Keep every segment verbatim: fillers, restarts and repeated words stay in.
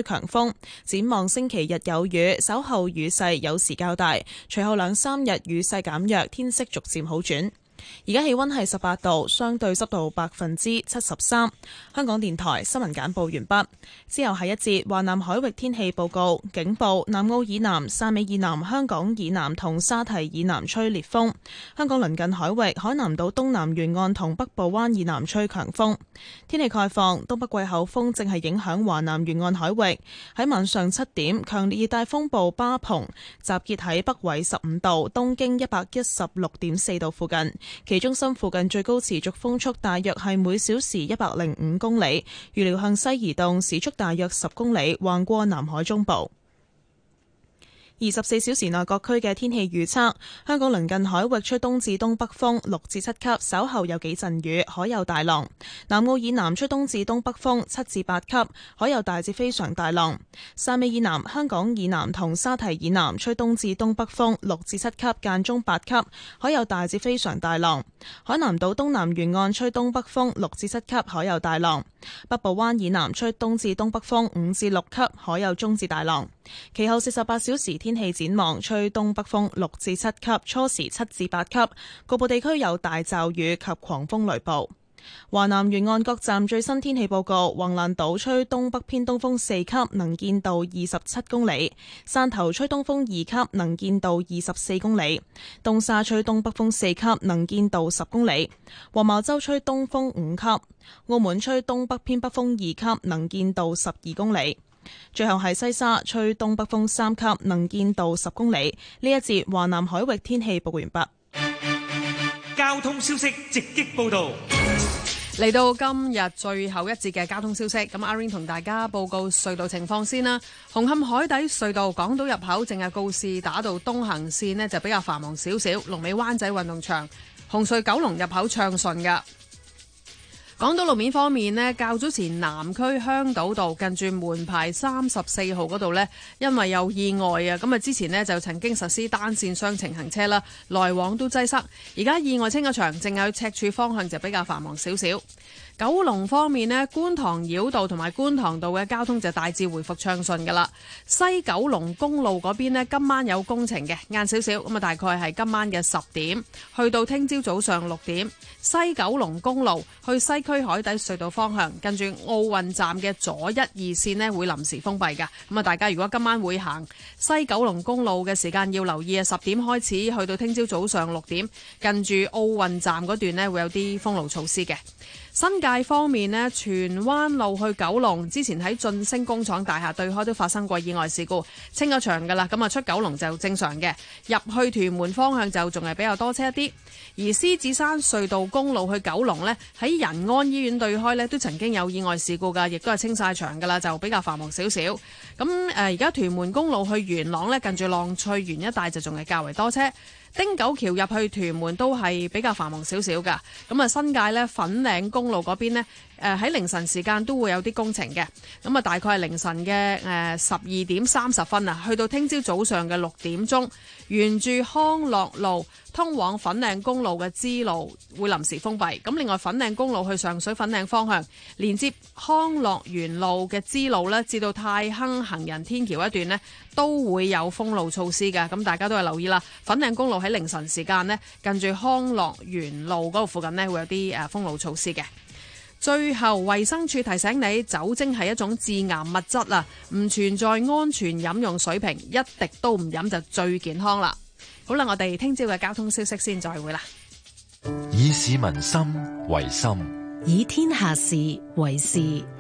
吹強風。展望星期日有雨，稍後雨勢有時較大，隨後兩三日雨勢減弱，天色逐漸好轉。而家氣溫係十八度，相對濕度百分之七十三。香港電台新聞簡報完畢。之後係一節華南海域天氣報告，警報：南澳以南、汕尾以南、香港以南同沙堤以南吹烈風。香港鄰近海域、海南島東南沿岸同北部灣以南吹強風。天氣概況：東北季候風正係影響華南沿岸海域。喺晚上七點，強烈熱帶風暴巴蓬集結喺北緯十五度、東經一百一十六點四度附近。其中心附近最高持續風速大約係每小時一百零五公里，預料向西移動，時速大約十公里，橫過南海中部。二十四小時內各區嘅天氣預測：香港鄰近海域吹東至東北風六至七級，稍後有幾陣雨，海有大浪；南澳以南吹東至東北風七至八級，海有大至非常大浪；汕尾以南、香港以南同沙堤以南吹東至東北風六至七級，間中八級，海有大至非常大浪；海南島東南沿岸吹東北風六至七級，海有大浪；北部灣以南吹東至東北風五至六級，海有中至大浪。其後四十八小時天氣展望，吹東北風六至七級，初時七至八級，局部地區有大驟雨及狂風雷暴。華南沿岸各站最新天氣報告：橫瀾島吹東北偏東風四級，能見度二十七公里；汕頭吹東風二級，能見度二十四公里；東沙吹東北風四級，能見度十公里；黃茅洲吹東風五級；澳門吹東北偏北風二級，能見度十二公里。最後係西沙吹東北風三級，能見度十公里。呢一節華南海域天氣報完畢。 交通消息直擊報道。 嚟到今日最後一節嘅交通消息，咁阿 Ring 同大家報告隧道情況先啦。紅磡海底隧道港島入口淨係告士打道東行線呢就比較繁忙少少，龍尾灣仔運動場。紅隧九龍入口暢順㗎。港島路面方面呢，較早前南區香島道近住門牌三十四號嗰度呢，因為有意外啊，咁啊之前呢就曾經實施單線雙程行車啦，來往都擠塞。而家意外清咗場，淨係去赤柱方向就比較繁忙少少。九龍方面呢，觀塘繞道同埋觀塘道嘅交通就大致回復暢順㗎啦。西九龍公路嗰邊呢，今晚有工程嘅，晏少少咁啊，大概係今晚嘅十點去到聽朝早上六點。西九龍公路去西區海底隧道方向，跟住奧運站嘅左一二線呢會臨時封閉㗎。咁啊，大家如果今晚會行西九龍公路嘅時間要留意啊，十點開始去到聽朝早上六點，跟住奧運站嗰段呢會有啲封路措施嘅。新界方面呢，荃灣路去九龍之前喺晉升工廠大廈對開都發生過意外事故，清咗場噶啦，咁啊出九龍就正常嘅，入去屯門方向就仲係比較多車一啲。而獅子山隧道公路去九龍呢，喺仁安醫院對開呢都曾經有意外事故噶，亦都係清晒場噶啦，就比較繁忙少少。咁誒而家屯門公路去元朗呢，近住浪翠園一帶就仲係較為多車。汀九橋入去屯門都係比較繁忙少少㗎，咁啊新界咧粉嶺公路嗰邊呢，誒喺凌晨時間都會有啲工程嘅，咁啊大概係凌晨嘅誒十二點三十分啊，去到聽朝早上嘅六點鐘，沿住康樂路通往粉嶺公路嘅支路會臨時封閉。咁另外粉嶺公路去上水粉嶺方向，連接康樂園路嘅支路呢，至到太坑行人天橋一段呢，都會有封路措施嘅。咁大家都係留意啦，粉嶺公路喺凌晨時間呢，近住康樂園路嗰度附近呢，會有啲誒封路措施嘅。最後，衛生署提醒你，酒精係一種致癌物質啊，唔存在安全飲用水平，一滴都唔飲就最健康啦。好啦，我哋聽朝嘅交通消息先再會啦。 以市民心為心， 以天下事為事。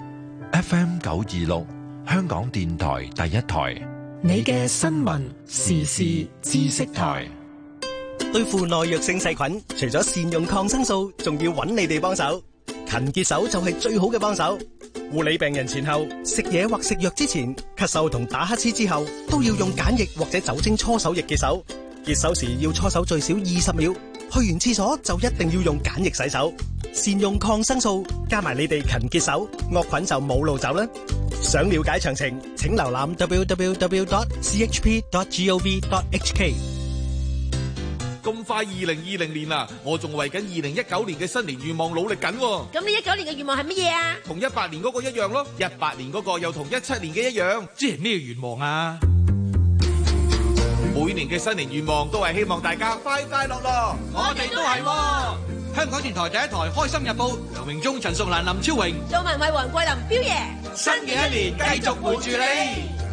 F M 九二六，香港電台第一台， 你嘅新聞時事知識台。 對付耐藥性細菌，除咗善用抗生素，仲要揾你哋幫手。勤潔手就係最好嘅幫手。護理病人前後食嘢或食藥之前，咳嗽同打乞嗤之後，都要用梘液或者酒精搓手液潔手。潔手時要搓手最少二十秒。去完廁所就一定要用梘液洗手。善用抗生素，加埋你哋勤潔手，惡菌就冇路走啦。想了解詳情，請瀏覽 double-u double-u double-u dot c h p dot gov dot h k。 咁快二零二零年啦，我仲為緊二零一九年嘅新年願望努力緊。 咁你一九年嘅願望係乜嘢啊？ 同一八年嗰個一樣咯，一八年嗰個又同一七年嘅一樣。 即係咩願望啊？ 每年嘅新年願望都係希望大家快快樂樂。 我哋都係喎。香港電台第一台《開心日報》，劉榮忠、陳淑蘭、林超榮， 做文為黃桂林彪爺。 新嘅一年繼續陪住你。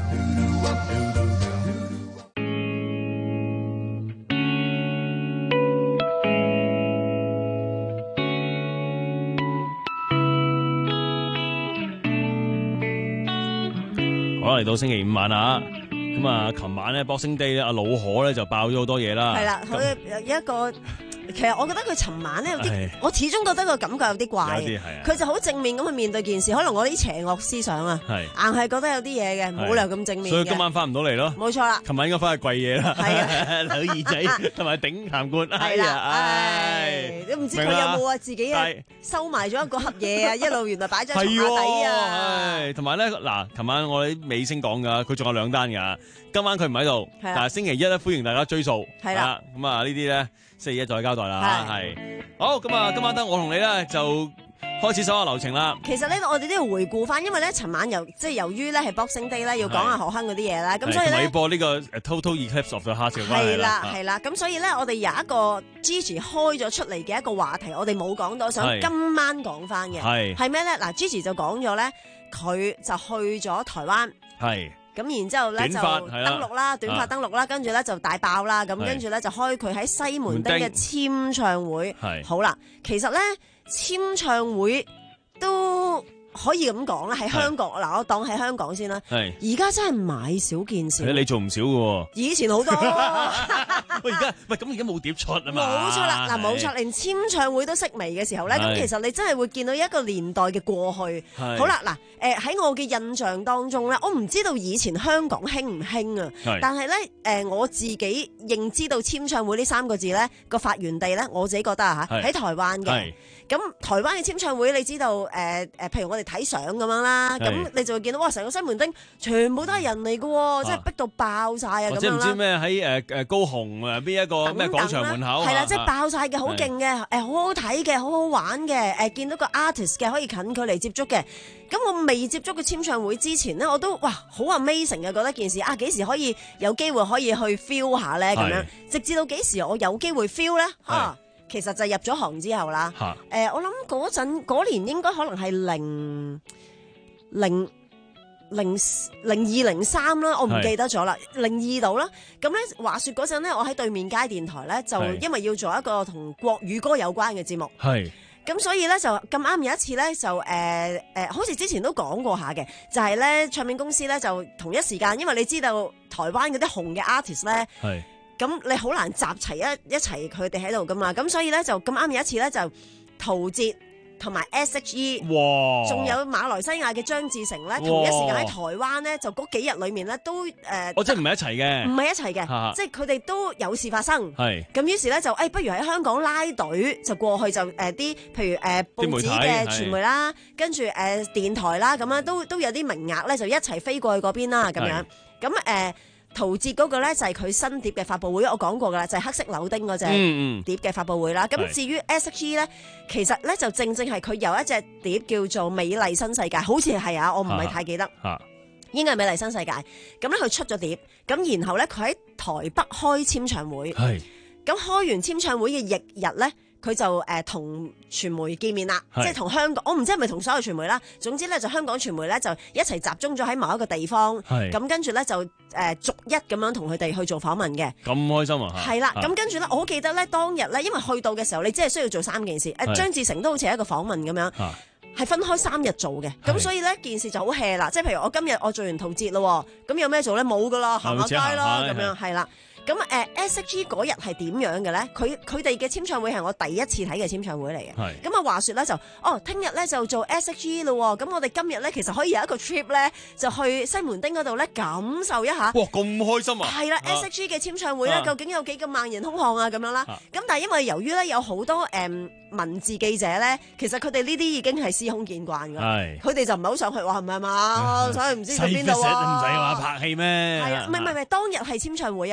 好啦，嚟到星期五晚啦，咁啊，琴晚咧 Boxing Day 咧，阿老何咧就爆咗好多嘢啦。 係啦，佢有一個。其實我覺得佢尋晚咧有啲，我始終覺得個感覺有啲怪嘅。佢就好正面咁去面對件事，可能我啲邪惡思想啊，硬係覺得有啲嘢嘅，冇理由咁正面嘅。 所以今晚翻唔到嚟咯。 冇錯啦。 琴晚應該翻去跪嘢啦。 係啊， 扭耳仔同埋頂痰罐。 係啦，唉，都唔知佢有冇啊自己啊收埋咗一個盒嘢啊，一路原來擺咗喺床下底啊。 同埋咧嗱，琴晚我哋尾聲講噶，佢仲有兩單噶。今晚佢唔喺度，但係星期一咧歡迎大家追數。 係啦， 咁啊呢啲咧。星期一再交代啦，係好咁啊！今晚得我同你咧就開始手下留情啦。 其實咧，我哋都要回顧翻，因為咧，尋晚由即係由於咧係 Boxing Day 咧，要講下何鏗嗰啲嘢啦，咁所以咧， 要播呢個 Total Eclipse of the Heart 嘅關係啦。 係啦，係啦，咁所以咧，我哋有一個 Gigi 開咗出嚟嘅一個話題，我哋冇講到，想今晚講翻嘅係係咩咧？嗱 Gigi 就講咗咧，佢就去咗台灣。係。咁然之後咧就登陸啦，短髮登陸啦，跟住咧就大爆啦，咁跟住咧就開佢喺西門町嘅簽唱會。好啦，其實咧簽唱會都可以咁講啦，喺香港嗱，我當喺香港先啦。而家真係買少見少。 你做唔少嘅喎。以前好多。 喂，而家喂咁而家冇碟出啊嘛。 冇錯啦，嗱冇錯，連簽唱會都式微嘅時候咧，咁其實你真係會見到一個年代嘅過去。好啦，嗱。誒喺我嘅印象當中咧，我唔知道以前香港興唔興啊，但係咧誒我自己認知道簽唱會呢三個字咧個發源地咧，我自己覺得啊嚇喺台灣嘅。咁台灣嘅簽唱會你知道誒誒，譬如我哋睇相咁樣啦，咁你就會見到哇，成個西門町全部都係人嚟嘅喎，即係逼到爆晒啊咁樣啦。即係唔知咩喺誒誒高雄誒邊一個咩廣場門口？係啦，即係爆晒嘅，好勁嘅，誒好好睇嘅，好好玩嘅，誒見到個 artist 嘅可以近距離接觸嘅。咁我未接觸嘅簽唱會之前咧，我都哇好 amazing 嘅，覺得件事啊幾時可以有機會可以去 feel 下咧咁樣，直至到幾時我有機會 feel 咧啊，其實就入咗行之後啦。誒、呃，我諗嗰陣嗰年應該可能係零零零零二零三啦，我唔記得咗啦，零二度啦。咁咧話說嗰陣咧，我喺對面街電台咧，就因為要做一個同國語歌有關嘅節目。係。咁所以咧就咁啱有一次咧就誒誒、呃呃，好似之前都講過下嘅，就係、是、咧唱片公司咧就同一時間，因為你知道台灣嗰啲紅嘅 artist 咧，係咁你好難集齊一一齊佢哋喺度噶嘛，咁所以咧就咁啱有一次咧就陶喆同埋 S H E， 哇，仲有馬來西亞嘅張智成咧，同一時間喺台灣咧，就嗰幾日裏面咧都誒，我即係唔係一齊嘅，唔係一齊嘅，即係佢哋都有事發生。係咁，於是咧就誒，不如喺香港拉隊就過去就誒啲，譬如誒報紙嘅傳媒啦，跟住誒電台啦，咁樣都都有啲名額咧，就一齊飛過去嗰邊啦，咁樣咁誒。陶喆嗰個咧就係佢新碟嘅發佈會，我講過噶啦，就係、是、黑色柳丁嗰隻碟嘅發佈會啦。咁、嗯嗯、至於 S H E 咧，其實咧就正正係佢有一隻碟叫做《美麗新世界》，好似係啊，我唔係太記得，啊啊、應該係《美麗新世界》。咁咧佢出咗碟，咁然後咧佢喺台北開簽唱會，咁開完簽唱會嘅翌日咧。佢就誒同傳媒見面啦，即係同香港，我唔知係咪同所有傳媒啦。總之咧，就香港傳媒咧就一齊集中咗喺某一個地方，咁跟住咧就誒、呃、逐一咁樣同佢哋去做訪問嘅。咁開心啊！係啦，咁跟住咧，我好記得咧，當日咧，因為去到嘅時候，你只係需要做三件事。誒，張智成都好似係一個訪問咁樣，係分開三日做嘅。咁所以咧，件事就好 hea 啦。即係譬如我今日我做完陶喆咯，咁有咩做咧？冇噶啦，行下街啦，咁樣係啦。咁誒 S H E 嗰日係點樣嘅咧？佢佢哋嘅簽唱會係我第一次睇嘅簽唱會嚟嘅。咁啊話說咧就，哦，聽日咧就做 S H E 咯。咁我哋今日咧其實可以有一個 trip 咧，就去西門町嗰度咧感受一下。哇！咁開心啊！係啦 ，S H E 嘅簽唱會咧，究竟有幾咁萬人空巷啊？咁樣啦。咁但係因為由於咧有好多誒、嗯、文字記者咧，其實佢哋呢啲已經係司空見慣㗎。係。佢哋就唔係好想去話係咪嘛？所以唔知去邊度啊？唔使話拍戲咩？係啊，唔係唔係唔係，當日係簽唱會啊。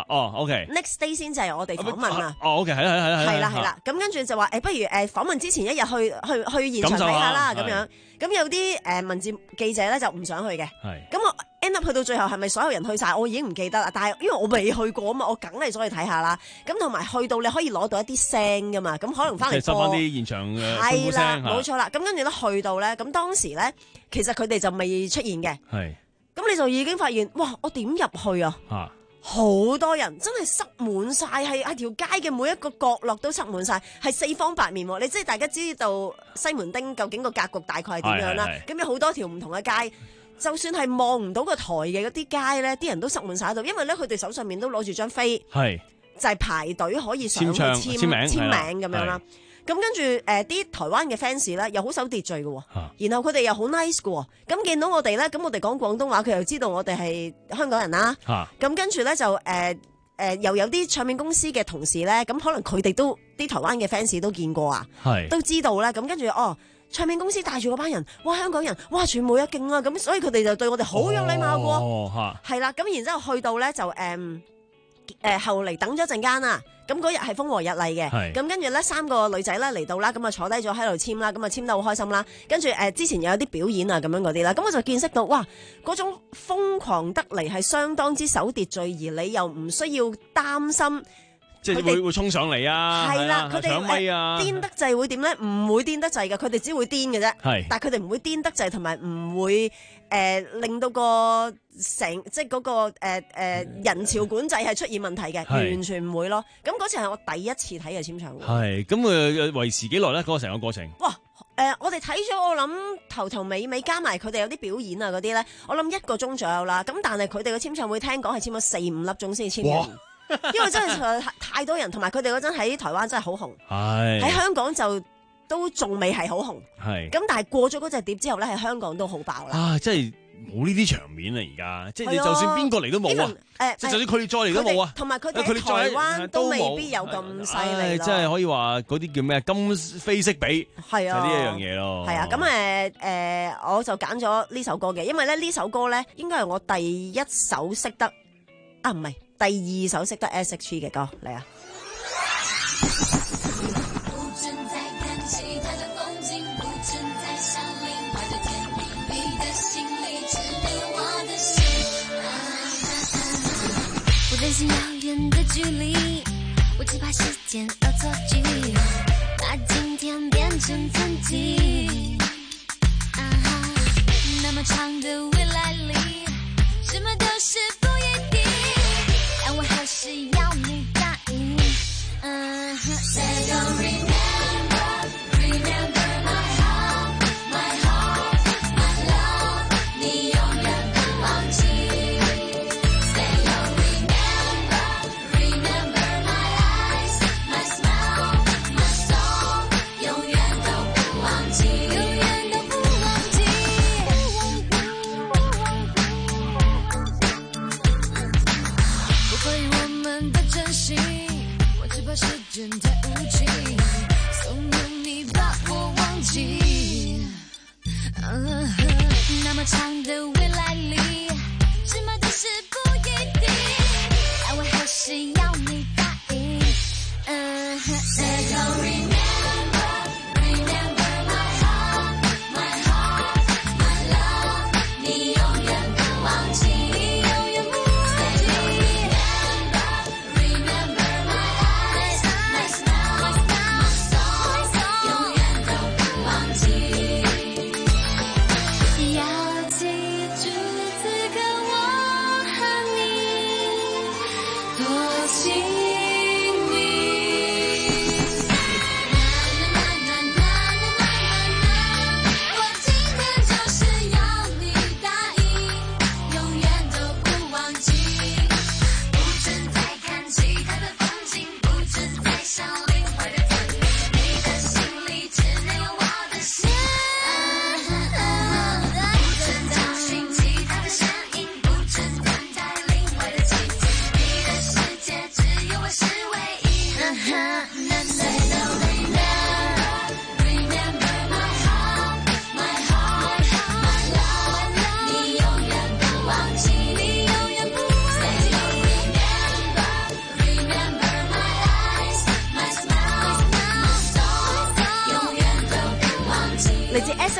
哦，OK。 next day 先就係我哋訪問啊。 哦，OK， 係啦，係啦， 係啦，係啦。咁跟住就話誒，不如誒訪問之前一日去去去現場睇下啦，咁樣。咁有啲誒文字記者咧就唔想去嘅。 係。 咁我 end up 去到最後係咪所有人去晒？我已經唔記得啦。但係因為我未去過啊嘛，我梗係想去睇下啦。咁同埋去到你可以攞到一啲聲噶嘛，咁可能翻嚟收翻啲現場嘅歡呼聲。係啦， 冇錯啦。咁跟住咧去到咧，咁當時咧其實佢哋就未出現嘅。 係。 咁你就已經發現，哇！我點入去啊？ 嚇！ 好多人真係塞滿晒，係喺條街嘅每一個角落都塞滿晒，係四方八面喎。你即係大家知道西門町究竟個格局大概係點樣啦？咁有好多條唔同嘅街，就算係望唔到個台嘅嗰啲街咧，啲人都塞滿晒喺度，因為咧佢哋手上面都攞住張飛， 係就係排隊可以上去簽簽簽名簽名咁樣啦。咁跟住誒啲台灣嘅 fans 咧又好守秩序嘅喎，然後佢哋又好 nice 嘅喎。咁見到我哋咧，咁我哋講廣東話，佢又知道我哋係香港人啦。咁跟住咧就誒誒、呃、又有啲唱片公司嘅同事咧，咁可能佢哋都啲台灣嘅 fans 都見過啊，都知道啦。咁跟住哦，唱片公司帶住嗰班人，哇香港人，哇全部一勁啊！咁所以佢哋就對我哋好有禮貌嘅喎。係啦，咁然之後去到咧就誒誒、呃呃、後嚟等咗陣間啦。咁嗰日係風和日麗嘅，咁跟住咧三個女仔咧嚟到啦，咁啊坐低咗喺度簽啦，咁啊簽得好開心啦。跟住誒之前又有啲表演啊咁樣嗰啲啦，咁我就見識到哇嗰種瘋狂得嚟係相當之守秩序，而你又唔需要擔心。 即係會會衝上嚟啊！ 係啦，佢哋搶咪啊！ 癲得滯會點咧？唔會癲得滯嘅，佢哋只會癲嘅啫。係，但係佢哋唔會癲得滯，同埋唔會誒令到個成即係嗰個誒誒人潮管制係出現問題嘅，完全唔會咯。咁嗰次係我第一次睇嘅簽唱會。 係，咁誒維持幾耐咧？嗰個成個過程。 哇！誒，我哋睇咗我諗頭頭尾尾加埋佢哋有啲表演啊嗰啲咧，我諗一個鐘左右啦。咁但係佢哋嘅簽唱會聽講係簽咗四五粒鐘先簽完。因為真係太多人，同埋佢哋嗰陣喺台灣真係好紅，喺香港就都仲未係好紅，咁但係過咗嗰隻碟之後咧，喺香港都好爆啦。 啊，真係冇呢啲場面啊！而家即係你就算邊個嚟都冇啊，即係就算佢哋再嚟都冇啊。 同埋佢哋喺台灣都未必有咁犀利。 真係可以話嗰啲叫咩今非昔比， 係啊， 就呢一樣嘢咯。 係啊，咁誒誒，我就揀咗呢首歌嘅，因為咧呢首歌咧應該係我第一首識得啊，唔係。第二首識得 S H E 嘅歌嚟啊！ 不擔心遙遠的距離，我只怕時間惡作劇，把今天變成曾經。啊哈，那麼長的未來裡，什麼都是不一定。但我還是要你答應。嗯哼。Say don't remember, remember my heart, my heart, my love， 你永遠不忘記。Say don't remember, remember my eyes, my smile, my soul， 永遠都不忘記，永遠都不忘記，不忘記，不忘記。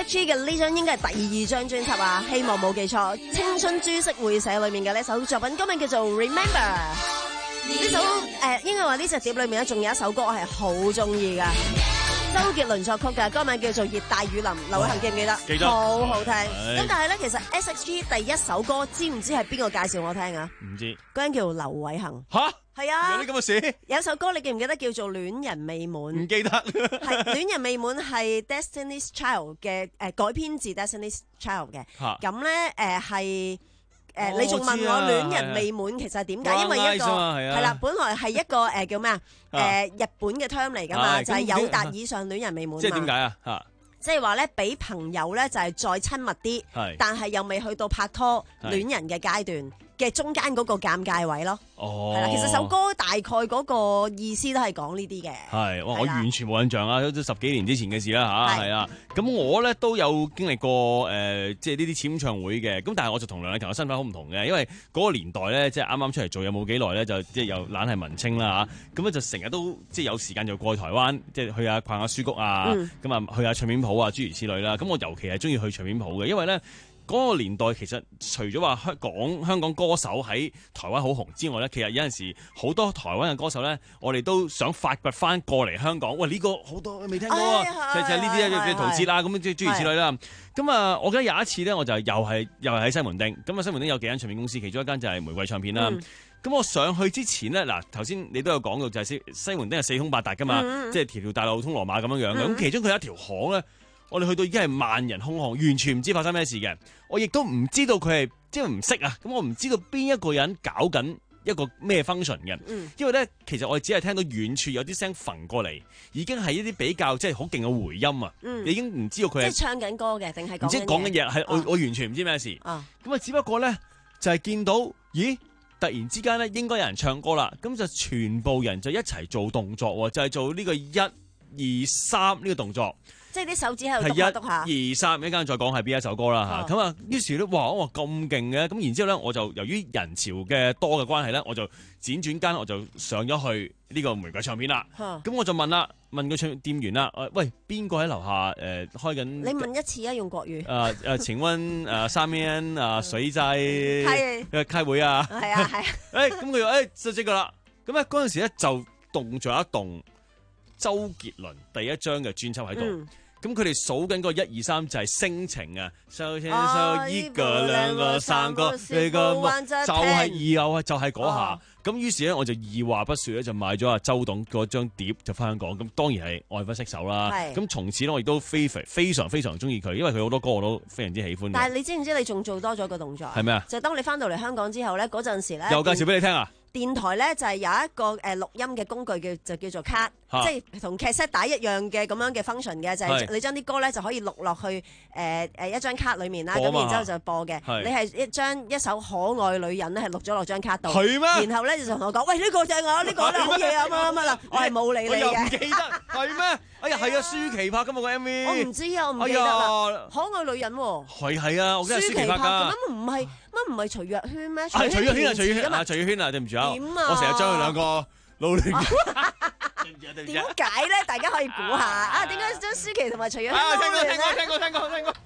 H G 嘅呢張應該係第二張專輯啊，希望冇記錯，《青春株式會社》裏面嘅呢首作品，歌名叫做 Remember。呢首誒、呃、應該話呢隻碟裏面咧，仲有一首歌我係好中意噶，周杰倫作曲嘅，歌名叫做《熱帶雨林》，劉偉恒記唔記得？記得，好好聽。咁但係咧，其實 S H G 第一首歌知唔知係邊個介紹我聽啊？唔知，嗰人叫劉偉恒。吓？係啊，有啲咁嘅事。有首歌你記唔記得叫做《戀人未滿》？唔記得。係《戀人未滿》係 Destiny's Child 嘅誒、呃、改編自 Destiny's Child 嘅。咁咧誒係誒，你仲問我戀人未滿其實係點解？因為一個係啦，本來係一個誒、呃、叫咩啊？誒日本嘅 term 嚟㗎嘛，就係友達以上戀人未滿。即係點解啊？嚇！即係話咧，俾朋友咧就係再親密啲，但係又未去到拍拖戀人嘅階段嘅中間嗰個尷尬位咯。哦，係啦，其實首歌大概嗰個意思都係講呢啲嘅。係，哇！我完全冇印象啊，都十幾年之前嘅事啦吓，係啊。咁我咧都有經歷過誒、呃，即係呢啲簽唱會嘅。咁但係我就同梁禮勤嘅身份好唔同嘅，因為嗰個年代咧，即係啱啱出嚟做有冇幾耐咧，就即係又懶係文青啦吓。咁咧就成日都即係有時間就過去台灣，即係去下逛下書局啊，咁啊、嗯、去下唱片鋪啊，諸如此類啦。咁我尤其係中意去唱片鋪嘅，因為咧。嗰個年代其實除咗話香港香港歌手喺台灣好紅之外咧，其實有陣時好多台灣嘅歌手咧，我哋都想發掘翻過嚟香港。喂，呢、呢個好多未聽過啊！就就係呢啲嘅陶喆啦，咁即係諸如此類啦。咁啊，我記得有一次咧，我就又係又係喺西門町。咁啊，西門町有幾間唱片公司，其中一間就係玫瑰唱片啦。咁、嗯、我上去之前咧，嗱頭先你都有講到，就係西西門町係四通八達噶嘛，嗯、即係條條大路通羅馬咁樣樣嘅。咁、嗯、其中佢有一條巷咧。我哋去到已經係萬人空巷，完全唔知發生咩事嘅。我亦都唔知道佢係即係唔識啊。咁我唔知道邊一個人搞緊一個咩 function 嘅。嗯、因為咧，其實我哋只係聽到遠處有啲聲焚過嚟，已經係一啲比較即係好勁嘅回音啊。嗯、你已經唔知道佢係即係唱緊歌嘅，定係講唔知講緊嘢係我我完全唔知咩事。咁啊、哦，只不過咧就係、是、見到咦，突然之間咧應該有人唱歌啦，咁就全部人就一齊做動作，就係、是、做呢個一二三呢個動作。即係啲手指喺度篤下篤下，一二三，一間再講係邊一首歌啦嚇。咁啊、哦，於是咧，哇！我話咁勁嘅，咁然之後咧，我就由於人潮嘅多嘅關係咧，我就輾轉間我就上咗去呢個玫瑰唱片啦。咁、嗯、我就問啦，問個唱店員啦，喂，邊個喺樓下誒、呃、開緊？你問一次啊，用國語。誒誒、呃呃，請問誒三邊誒水仔開開會啊？係啊係啊。誒咁佢話誒就即個啦。咁咧嗰陣時咧就動咗一動周杰倫第一張嘅專輯喺度。嗯咁佢哋數緊嗰個一二三就係聲情啊，收聽收一個兩個三個四個，就係二啊，就係嗰下。咁於是咧，我就二話不說咧，就買咗阿周董嗰張碟就翻香港。咁當然係愛不釋手啦。咁從此咧，我亦都非常非常非常中意佢，因為佢好多歌我都非常之喜歡。但係你知唔知你仲做多咗個動作？係咩啊？就當你翻到嚟香港之後咧，嗰陣時咧，又介紹俾你聽啊！電台咧就係有一個誒錄音嘅工具叫就叫做卡，啊、即係同 cassette 帶一樣嘅咁樣嘅 function 嘅，就係、是、你將啲歌咧就可以錄落去誒誒、呃、一張卡裏面啦，咁然之後就播嘅。你係一張一首可愛女人咧係錄咗落張卡度，係咩？然後咧就同我講：喂，呢、這個正啊，呢、這個咧好嘢啊，乜乜乜啦！我係冇理你嘅。我又唔記得係咩？哎呀，係啊，舒淇拍㗎嘛個 M V。我唔知啊，我唔記得啦。哎、可愛女人喎。係係啊，我記得舒淇拍㗎。咁唔係乜唔係徐若瑄咩？係徐若瑄啊，徐若瑄啊，徐若瑄啊，對唔住啊。點啊？我成日將佢兩個老亂。點解咧？大家可以估下啊？點解將舒淇同埋徐若瑄撈亂咧？聽過聽過聽過聽過。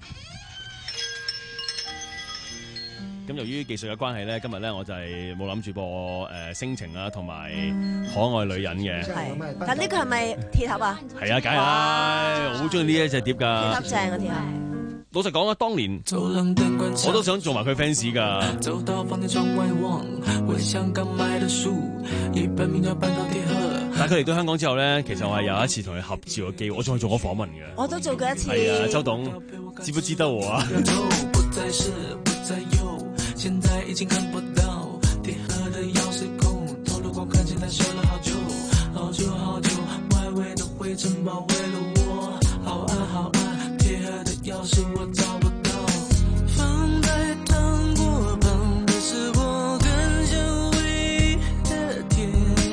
咁由於技術嘅關係咧，今日咧我就係冇諗住播誒聲情啊，同埋可愛女人嘅。係，但呢個係咪鐵盒啊？係啊，梗係啦，我好中意呢一隻碟㗎。鐵盒正啊，鐵盒。老實講啊，當年我都想做埋佢 fans 㗎。但係佢嚟到香港之後咧，其實我係有一次同佢合照嘅機會，我仲去做過訪問嘅。我都做過一次。係啊，周董，知不知道我啊？現在已經看不到鐵盒的鑰匙孔，透露光看見它修了好久好久好久，外圍的灰塵包圍了我，好暗好暗，鐵盒的鑰匙我找不到，放在糖果旁的是我很久違的甜，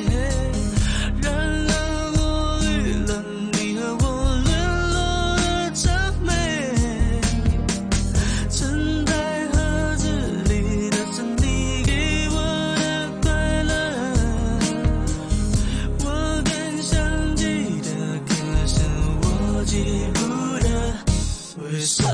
染了過濾了你和我淪落的諂媚，沉在盒子裡的是你給我的快樂，我更想記得，可是我記不得為什麼。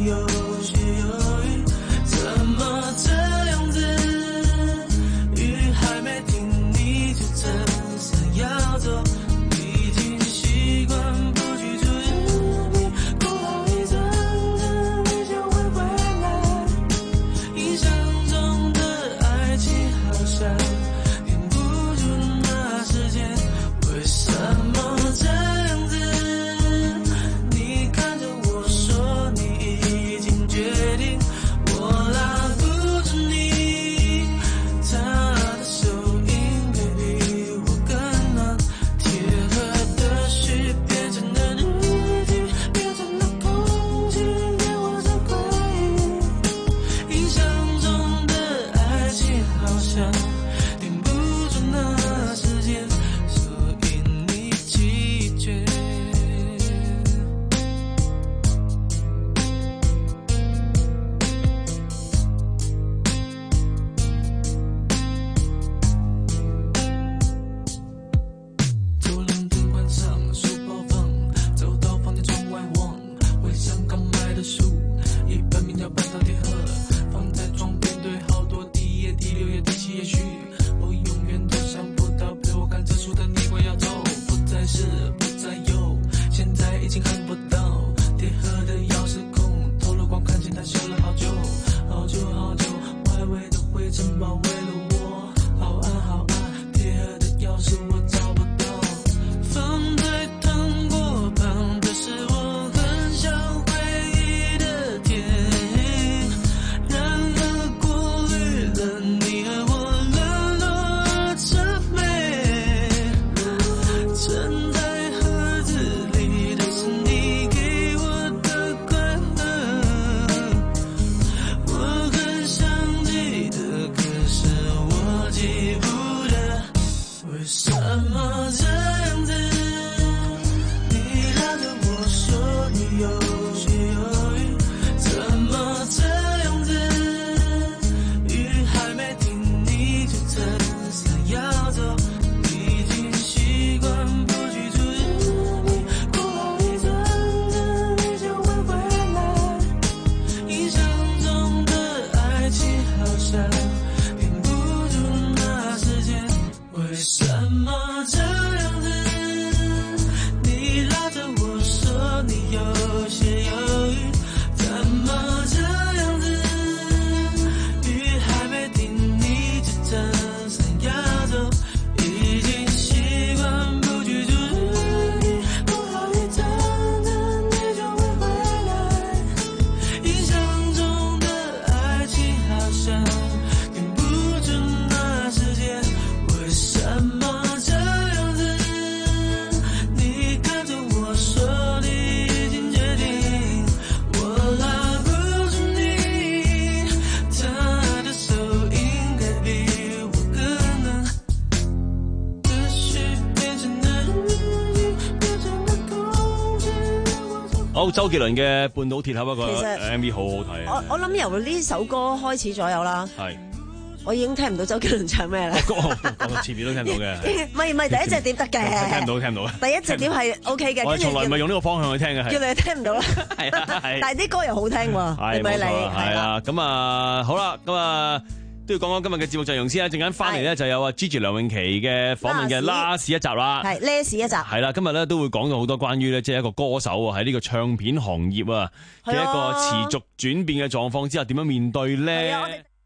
好，周杰倫嘅《半島鐵盒》一個 M V 好好睇啊！ 我我諗由呢首歌開始左右啦， 係我已經聽唔到周杰倫唱咩啦。 我前面都聽到嘅， 唔係唔係第一隻碟得嘅， 聽唔到聽唔到。 第一隻碟係 O K 嘅， 我從來唔係用呢個方向去聽嘅， 叫你聽唔到啦。係啊，但係啲歌又好聽喎，係咪你？ 係啊，咁啊好啦，咁啊。都要講講今日嘅節目陣容先啦，陣間翻嚟咧就有啊 Gigi 梁詠琪嘅訪問嘅 last 一集啦， 係 last 一集，係啦，今日咧都會講到好多關於咧即係一個歌手喺呢個唱片行業啊嘅一個持續轉變嘅狀況之下，點樣面對咧？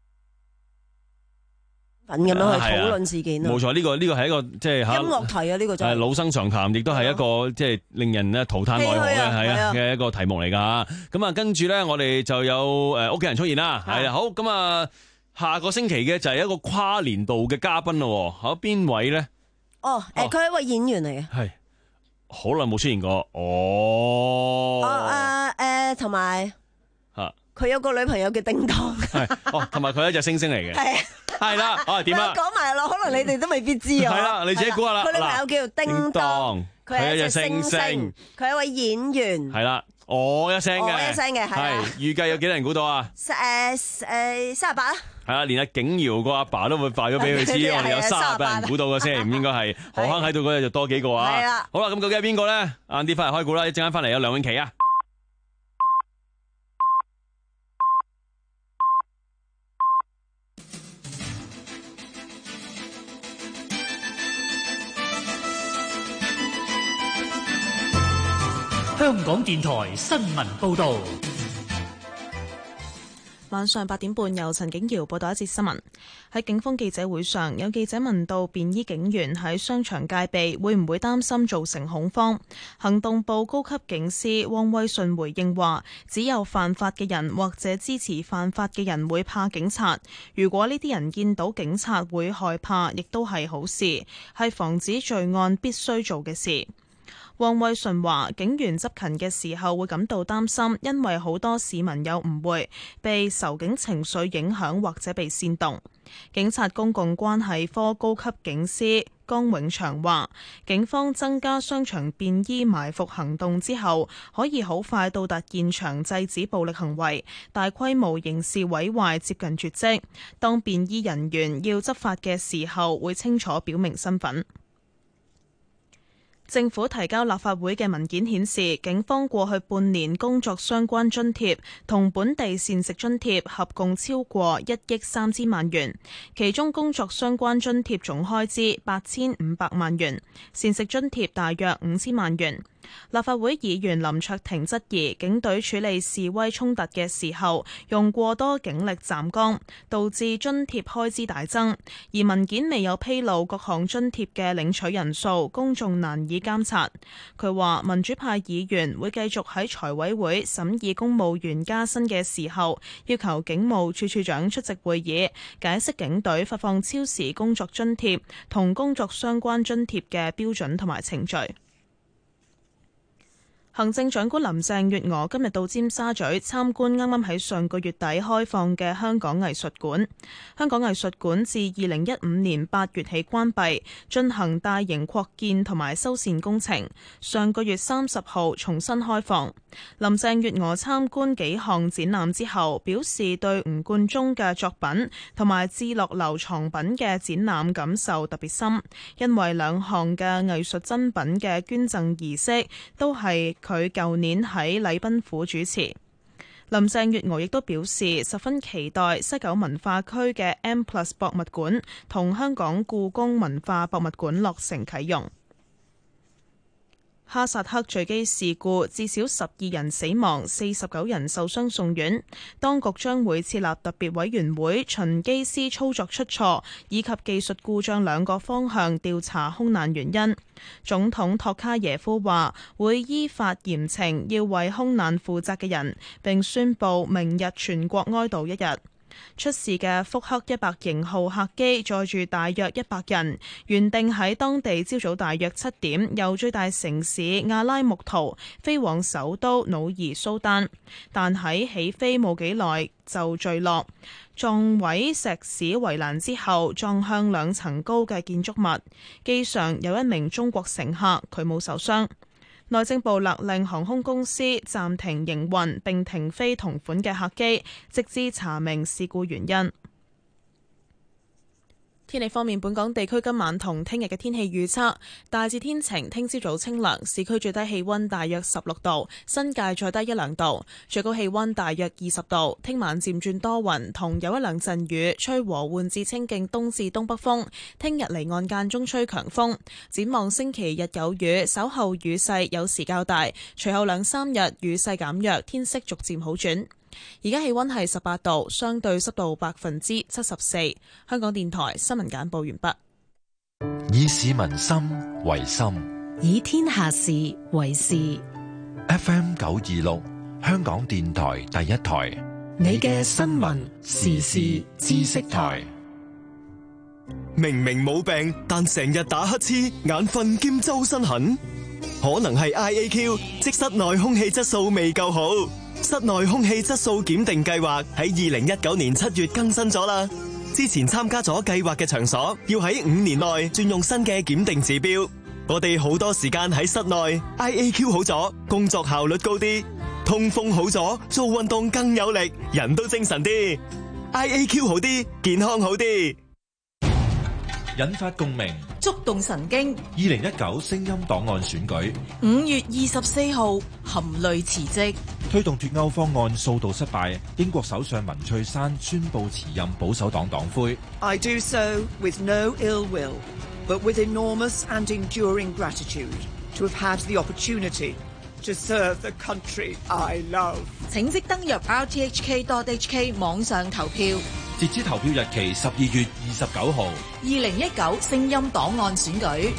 咁樣去討論事件啊！ 冇錯，呢個呢個係一個即係音樂題啊，呢個就係老生常談，亦都係一個即係令人咧塗炭奈何嘅係啊嘅一個題目嚟㗎。咁啊，跟住咧我哋就有誒屋企人出現啦，係啊，好咁啊。下個星期嘅就係一個跨年度嘅嘉賓咯，吓邊位咧？ 哦，誒，佢係一位演員嚟嘅， 係好耐冇出現過，哦， 哦，誒，誒，同埋吓，佢有個女朋友叫叮當， 係，哦，同埋佢係一隻星星嚟嘅，係，係啦，哦，點啊？ 講埋咯，可能你哋都未必知啊， 係啦，你自己估下啦， 佢女朋友叫叮當，佢係一隻星星，佢係一位演員， 係啦。我一聲嘅， 我一聲嘅，係預計有幾多人估到啊？ 誒誒，三十八啊！ 係啊，連阿景堯個阿爸都會話咗俾佢知，我哋有三十八人估到嘅先，唔應該係何坑喺度嗰日就多幾個啊！係啦，好啦，咁究竟係邊個咧？晏啲翻嚟開估啦，一陣間翻嚟有梁詠琪啊！ 香港電台新聞報導。 晚上八點半，由陳景瑤報道一節新聞。喺警方記者會上，有記者問到便衣警員喺商場戒備會唔會擔心造成恐慌。行動部高級警司汪威信回應話，只有犯法嘅人或者支持犯法嘅人會怕警察，如果呢啲人見到警察會害怕，亦都係好事，係防止罪案必須做嘅事。汪威信話，警員執勤嘅時候會感到擔心，因為好多市民有誤會，被仇警情緒影響或者被煽動。警察公共關係科高級警司江永祥話，警方增加商場便衣埋伏行動之後，可以好快到達現場制止暴力行為，大規模刑事毀壞接近絕跡。當便衣人員要執法嘅時候，會清楚表明身份。政府提交立法會嘅文件顯示，警方過去半年工作相關津貼同本地膳食津貼合共超過一億三千萬元，其中工作相關津貼總開支八千五百萬元，膳食津貼大約五千萬元。立法會議員林卓廷質疑警隊處理示威衝突嘅時候用過多警力站崗，導致津貼開支大增，而文件未有披露各項津貼嘅領取人數，公眾難以監察。佢話民主派議員會繼續喺財委會審議公務員加薪嘅時候，要求警務處處長出席會議，解釋警隊發放超時工作津貼同工作相關津貼嘅標準同埋程序。行政長官林鄭月娥今日到尖沙咀參觀啱啱喺上個月底開放嘅香港藝術館。香港藝術館自二零一五年八月起關閉，進行大型擴建同埋修繕工程。上個月三十號重新開放。林鄭月娥參觀幾項展覽之後，表示對吳冠中嘅作品同埋智樂樓藏品嘅展覽感受特別深，因為兩項嘅藝術珍品嘅捐贈儀式都係佢舊年喺禮賓府主持。林鄭月娥亦都表示十分期待西九文化區嘅 M Plus 博物館同香港故宮文化博物館落成啟用。哈薩克墜機事故至少十二人死亡，四十九人受傷送院。當局將會設立特別委員會，循機師操作出錯以及技術故障兩個方向調查空難原因。總統托卡耶夫話會依法嚴懲要為空難負責嘅人，並宣布明日全國哀悼一日。出事嘅福克一百型號客機載住大約一百人，原定喺當地朝早大約七點由最大城市阿拉木圖飛往首都努爾蘇丹，但喺起飛冇幾耐就墜落，撞毀石屎圍欄之後撞向兩層高嘅建築物。機上有一名中國乘客，佢冇受傷。內政部勒令航空公司暫停營運並停飛同款嘅客機，直至查明事故原因。天氣方面，本港地區今晚同聽日嘅天氣預測大致天晴，聽朝早清涼，市區最低氣溫大約十六度，新界再低一兩度，最高氣溫大約二十度。聽晚漸轉多雲，同有一兩陣雨，吹和緩至清勁東至東北風。聽日離岸間中吹強風。展望星期日有雨，稍後雨勢有時較大，隨後兩三日雨勢減弱，天色逐漸好轉。而家氣溫係十八度，相對濕度百分之七十四。香港電台新聞簡報完畢。 以市民心為心， 以天下事為事。 F M 九二六，香港電台第一台， 你嘅新聞時事知識台。 明明冇病，但成日打乞嗤、眼瞓兼周身痕，可能係 I A Q， 即室內空氣質素未夠好。室內空氣質素檢定計劃喺二零一九年七月更新咗啦。之前參加咗計劃嘅場所，要喺五年內轉用新嘅檢定指標。我哋好多時間喺室內 ，I A Q 好咗，工作效率高啲；通風好咗，做運動更有力，人都精神啲。I A Q 好啲，健康好啲。 引發共鳴， 觸動神經。 二零一九聲音檔案選舉， 五月二十四號含淚辭職。 推動脫歐方案數度失敗，英國首相文翠珊宣布辭任保守黨黨魁。 I do so with no ill will, but with enormous and enduring gratitude to have had the opportunity to serve the country I love. 請即登入 r t h k dot h k 網上投票。 截止投票日期十二月二十九號。 二零一九聲音檔案選舉。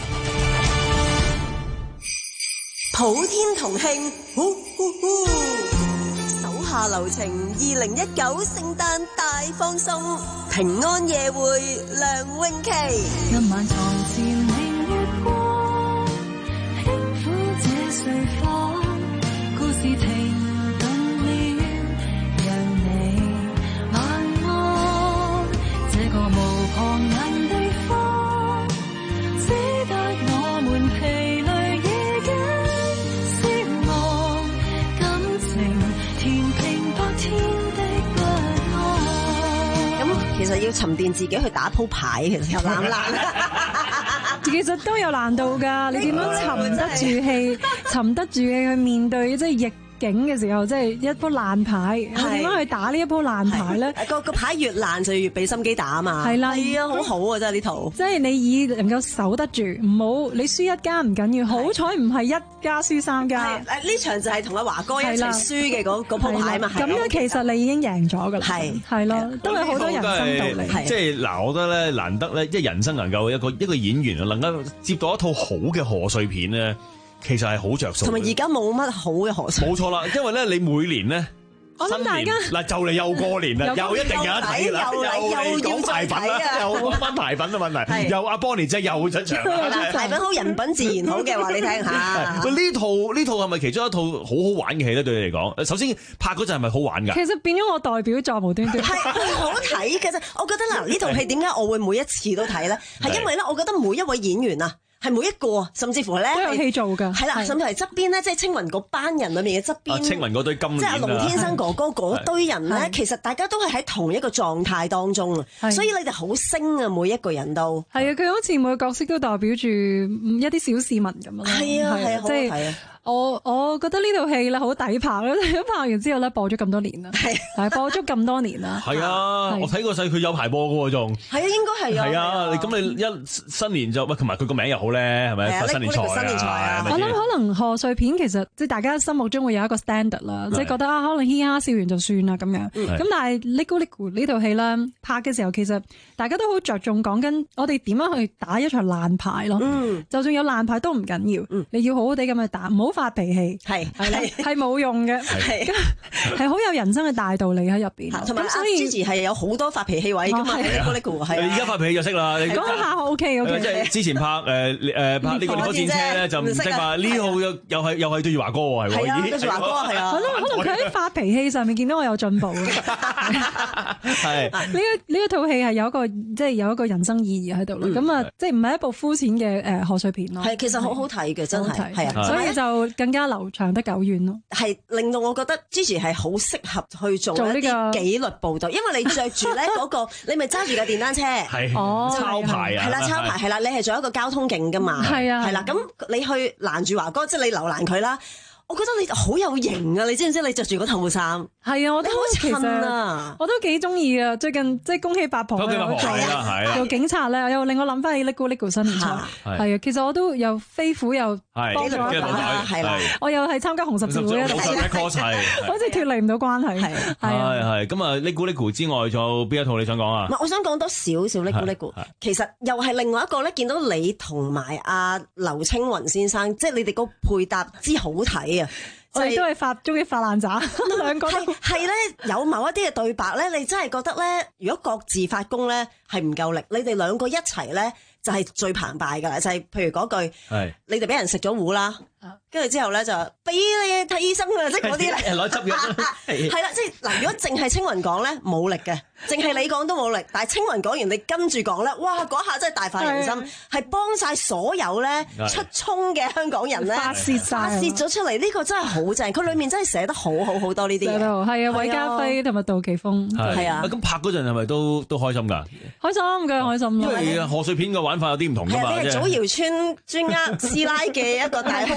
普天同慶，呼呼呼！手下留情，二零一九聖誕大放送，平安夜會梁詠琪。 今晚床前明月光，輕撫這睡房，故事停頓了，讓你晚安。這個無旁人地方，只得我們疲累夜間消亡，感情填平白天的不安。 咁其實要沉澱自己去打鋪牌，其實有難唔難？ 其實都有難度㗎，你點樣沉得住氣，沉得住氣去面對即係逆境嘅時候，即係一鋪爛牌，點樣去打呢一鋪爛牌咧？ 個個牌越爛就越俾心機打啊嘛。 係啦， 係啊，好好啊，真係呢套。 即係你以能夠守得住，唔好你輸一家唔緊要，好彩唔係一家輸三家。 誒呢場就係同阿華哥一齊輸嘅嗰嗰鋪牌嘛。 咁樣其實你已經贏咗㗎啦。係係咯，都係好多人生道理。 即係嗱，我覺得咧難得咧，即係人生能夠一個一個演員能夠接到一套好嘅賀歲片咧。其實係好着數， 同埋而家冇乜好嘅賀歲。 冇錯啦，因為咧你每年咧， 我諗大家嗱就嚟又過年啦，又一定有得睇啦，又嚟講牌品啦，又講翻牌品嘅問題，又阿 Bonnie 姐又出場啦。 牌品好，人品自然好嘅話，你聽下。 喂，呢套呢套係咪其中一套好好玩嘅戲咧？對你嚟講，首先拍嗰陣係咪好玩㗎？ 其實變咗我代表作無端端係好睇嘅啫。我覺得嗱，呢套戲點解我會每一次都睇咧？係因為咧，我覺得每一位演員啊。係每一個，甚至乎咧都有戲做㗎。 係啦，甚至係側邊咧，即係青雲嗰班人裏面嘅側邊。 青雲嗰堆金鏈， 即係阿龍天生哥哥嗰堆人咧，其實大家都係喺同一個狀態當中啊，所以你哋好升啊，每一個人都。係啊，佢好似每個角色都代表住一啲小市民咁咯。 係啊，係啊，即係。 我我覺得呢套戲咧好抵拍啦，拍完之後咧播咗咁多年啦，係播咗咁多年啦。 係啊，我睇過晒佢有排播嘅喎，仲係啊，應該係啊。 係啊，咁你一新年就喂，同埋佢個名又好咧，係咪？新年財啊！ 我諗可能賀歲片其實即係大家心目中會有一個 standard 啦，即係覺得啊，可能嘻哈笑完就算啦咁樣。咁但係《Lego Lego》呢套戲咧拍嘅時候，其實大家都好着重講緊我哋點樣去打一場爛牌咯。就算有爛牌都唔緊要，你要好好地咁去打，唔好發脾氣，係係係冇用嘅，係係好有人生嘅大道理喺入邊。 同埋所以之前係有好多發脾氣位㗎嘛，《Lego Lego》係。 而家發脾氣就識啦。 講下 OK OK。 即係之前拍誒誒拍呢個火箭車咧就唔識嘛，呢號又又係又係對住華哥喎，係喎。 係啊，對住華哥係啊。 可能可能佢喺發脾氣上面見到我有進步嘅。係呢一呢一套戲係有一個即係有一個人生意義喺度咯。咁啊，即係唔係一部膚淺嘅誒賀歲片咯。 係，其實好好睇嘅，真係係啊， 所以就更加流長得久遠咯。 係令到我覺得 Gigi 係好適合去做一啲紀律部隊，因為你着住咧嗰個，你咪揸住架電單車， 係哦，抄牌啊， 係啦，抄牌係啦，你係做一個交通警噶嘛， 係啊， 係啦，咁你去攔住華哥，即係你留攔佢啦。我覺得你好有型啊！你知唔知你着住嗰套衫？ 係啊，我都好襯啊！我都幾中意啊！最近即係恭喜八婆有做做警察咧，又令我諗翻起 Lego Lego 新年賽。係啊，其實我都又飛虎又幫咗一把，係啦，我又係參加紅十字會啊，好似脫離唔到關係。係係係咁啊！Lego Lego 之外，仲有邊一套你想講啊？ 唔係，我想講多少少 Lego Lego。其實又係另外一個咧，見到你同埋阿劉青雲先生，即係你哋個配搭之好睇。 我哋都係發中意發爛渣，兩個係係咧，有某一啲嘅對白咧，你真係覺得咧，如果各自發功咧係唔夠力，你哋兩個一齊咧就係最澎湃噶啦，就係譬如嗰句，係你哋俾人食咗糊啦。跟住之後咧就俾你睇醫生啊，即係嗰啲咧攞執藥， 係啦，即係嗱，如果淨係青雲講咧冇力嘅，淨係你講都冇力，但係青雲講完你跟住講咧，哇嗰下真係大快人心，係幫晒所有咧出衝嘅香港人咧發泄晒， 發泄咗出嚟，呢個真係好正，佢裏面真係寫得好好好多呢啲嘢， 係啊，韋家輝同埋杜琪峰， 係啊， 咁拍嗰陣係咪都都開心㗎？ 開心嘅，開心。 因為賀歲片嘅玩法有啲唔同㗎嘛， 係祖堯村專呃師奶嘅一個大胸嘅女子。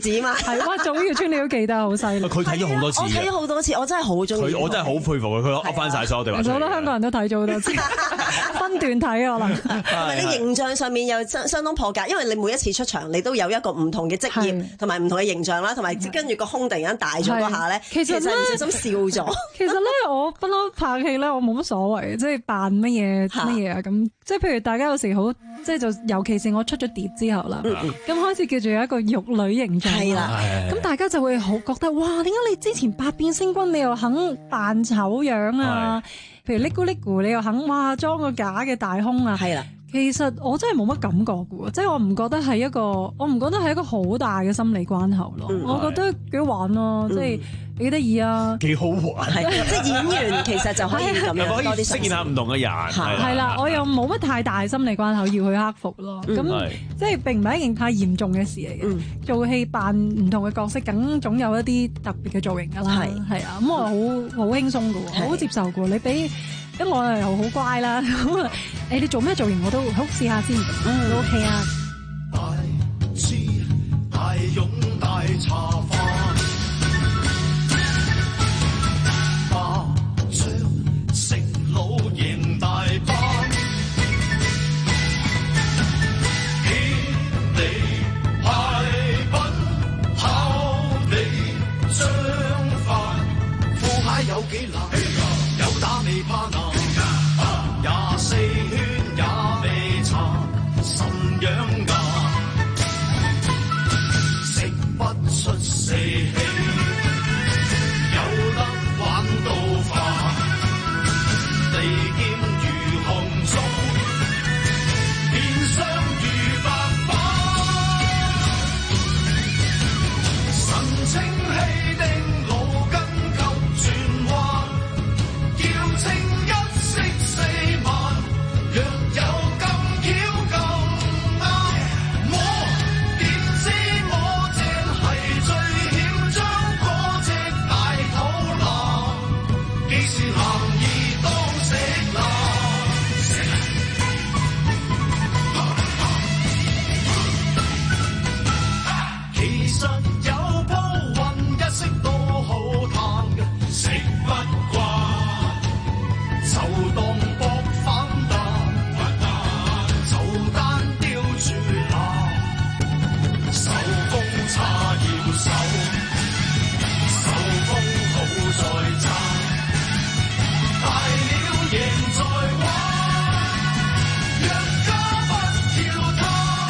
子嘛。 係哇，做呢條村你都記得好犀利。 佢睇咗好多次， 我睇咗好多次，我真係好中意。 佢我真係好佩服佢，佢噏翻晒所有對話。 其實好多香港人都睇咗好多次，分段睇可能。 同埋你形象上面又相相當破格，因為你每一次出場，你都有一個唔同嘅職業同埋唔同嘅形象啦，同埋跟住個胸突然間大咗嗰下咧，其實唔小心笑咗。 其實咧，我不嬲拍戲咧，我冇乜所謂，即係扮乜嘢乜嘢啊咁。即係譬如大家有時好，即係就尤其是我出咗碟之後啦，咁、嗯、開始叫做有一個玉女形象，係啦，咁大家就會好覺得哇，點解你之前百變星君你又肯扮醜樣啊？譬如嚦咕嚦咕你又肯哇裝個假嘅大胸啊？係啦。其實我真係冇乜感覺嘅喎，即係我唔覺得係一個，我唔覺得係一個好大嘅心理關口咯。嗯、我覺得幾好玩咯，嗯、即係幾得意啊，幾好玩。 係即係演員其實就可以咁樣多啲適應下唔同嘅人。 係啦，我又冇乜太大心理關口要去克服咯。咁、嗯、即係並唔係一件太嚴重嘅事嚟嘅。嗯、做戲扮唔同嘅角色，梗總有一啲特別嘅造型㗎啦。係係啊，咁我好好輕鬆嘅喎，好接受嘅喎。你俾咁我又好乖啦，咁啊，誒你做咩造型我都好試下先，嗯，都 OK 啊。 大支大勇大茶飯，麻雀食老贏大班，天地派品考你章法，副牌有幾難，有打未怕難。廿四圈也未查，神養牙，食不出四氣，有得玩到化，利劍如洪鐘，變相如白髮，神清氣定腦筋及轉彎，要清一色四萬，若有咁巧咁啱，我點知我正係最囂張嗰隻大肚腩，幾時男兒當食男？其實有鋪運一色都好貪嘅，食不慣就當搏反彈，就單吊住攬，手工差要手，手工好再爭，大了贏在玩，若家不要貪，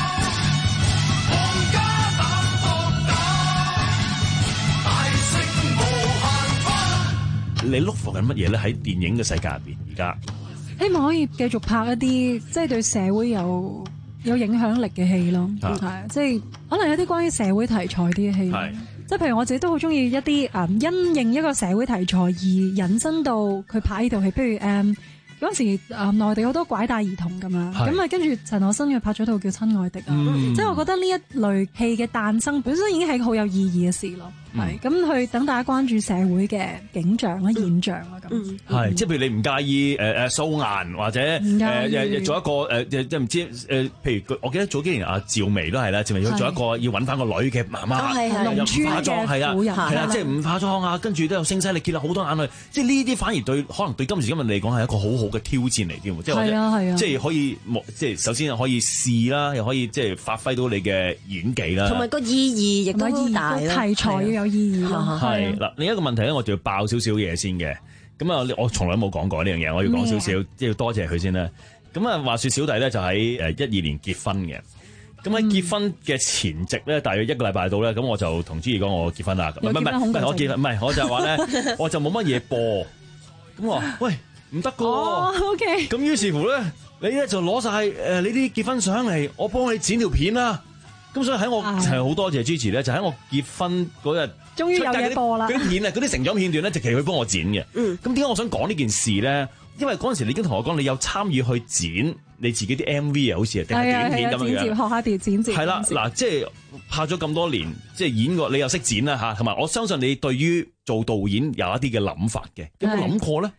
皇家膽搏膽，大聲無限番。 你 look for 緊乜嘢咧？喺電影嘅世界入邊，而家希望可以繼續拍一啲即係對社會有有影響力嘅戲咯，係、啊、即係可能有啲關於社會題材啲嘅戲，即係譬如我自己都好中意一啲誒因應一個社會題材而引申到佢拍呢套戲，譬如誒。嗯嗰陣時誒內地好多拐帶兒童㗎嘛，咁啊跟住陳可辛佢拍咗套叫《親愛的》啊，嗯、即係我覺得呢一類戲嘅誕生本身已經係好有意義嘅事咯，係咁、嗯、去等大家關注社會嘅景象啦、現象啦咁。係、 嗯、即係譬如你唔介意誒誒素顏或者誒誒做一個誒即係唔知誒，譬如我記得早幾年阿趙薇都係啦，趙薇要做一個要揾翻個女嘅媽媽， 農村嘅婦人係啦，即係唔化妝啊，跟住都有聲嘶力竭啦，好多眼淚，即係呢啲反而對可能對今時今日嚟講係一個好好嘅挑戰嚟添，即係或者即係可以即係首先可以試啦，又可以即係發揮到你嘅演技啦， 同埋個意義亦都好大啦， 題材要有意義咯。 係嗱，另一個問題咧，我就要爆少少嘢先嘅。咁啊，我從來都冇講過呢樣嘢，我要講少少，即係要多謝佢先啦。咁啊，話說小弟咧就喺誒一二年結婚嘅。咁喺結婚嘅前夕咧，大約一個禮拜到咧，咁我就同朱怡講我結婚啦。唔係唔係，我結唔係，我就話咧，我就冇乜嘢播。咁我話喂，唔得噶。 哦，OK。咁於是乎咧，你咧就攞晒誒你啲結婚相嚟，我幫你剪條片啦。咁所以喺我係好多謝支持咧，就喺我結婚嗰日， 終於有嘢播啦。 嗰啲片啊，嗰啲成長片段咧，直期佢幫我剪嘅。嗯。咁點解我想講呢件事咧？因為嗰陣時你已經同我講，你有參與去剪你自己啲 M V 啊，好似定係短片咁樣樣。 學下電剪接。 係啦，嗱，即係拍咗咁多年，即係演過，你又識剪啦嚇，同埋我相信你對於做導演有一啲嘅諗法嘅，有冇諗過咧？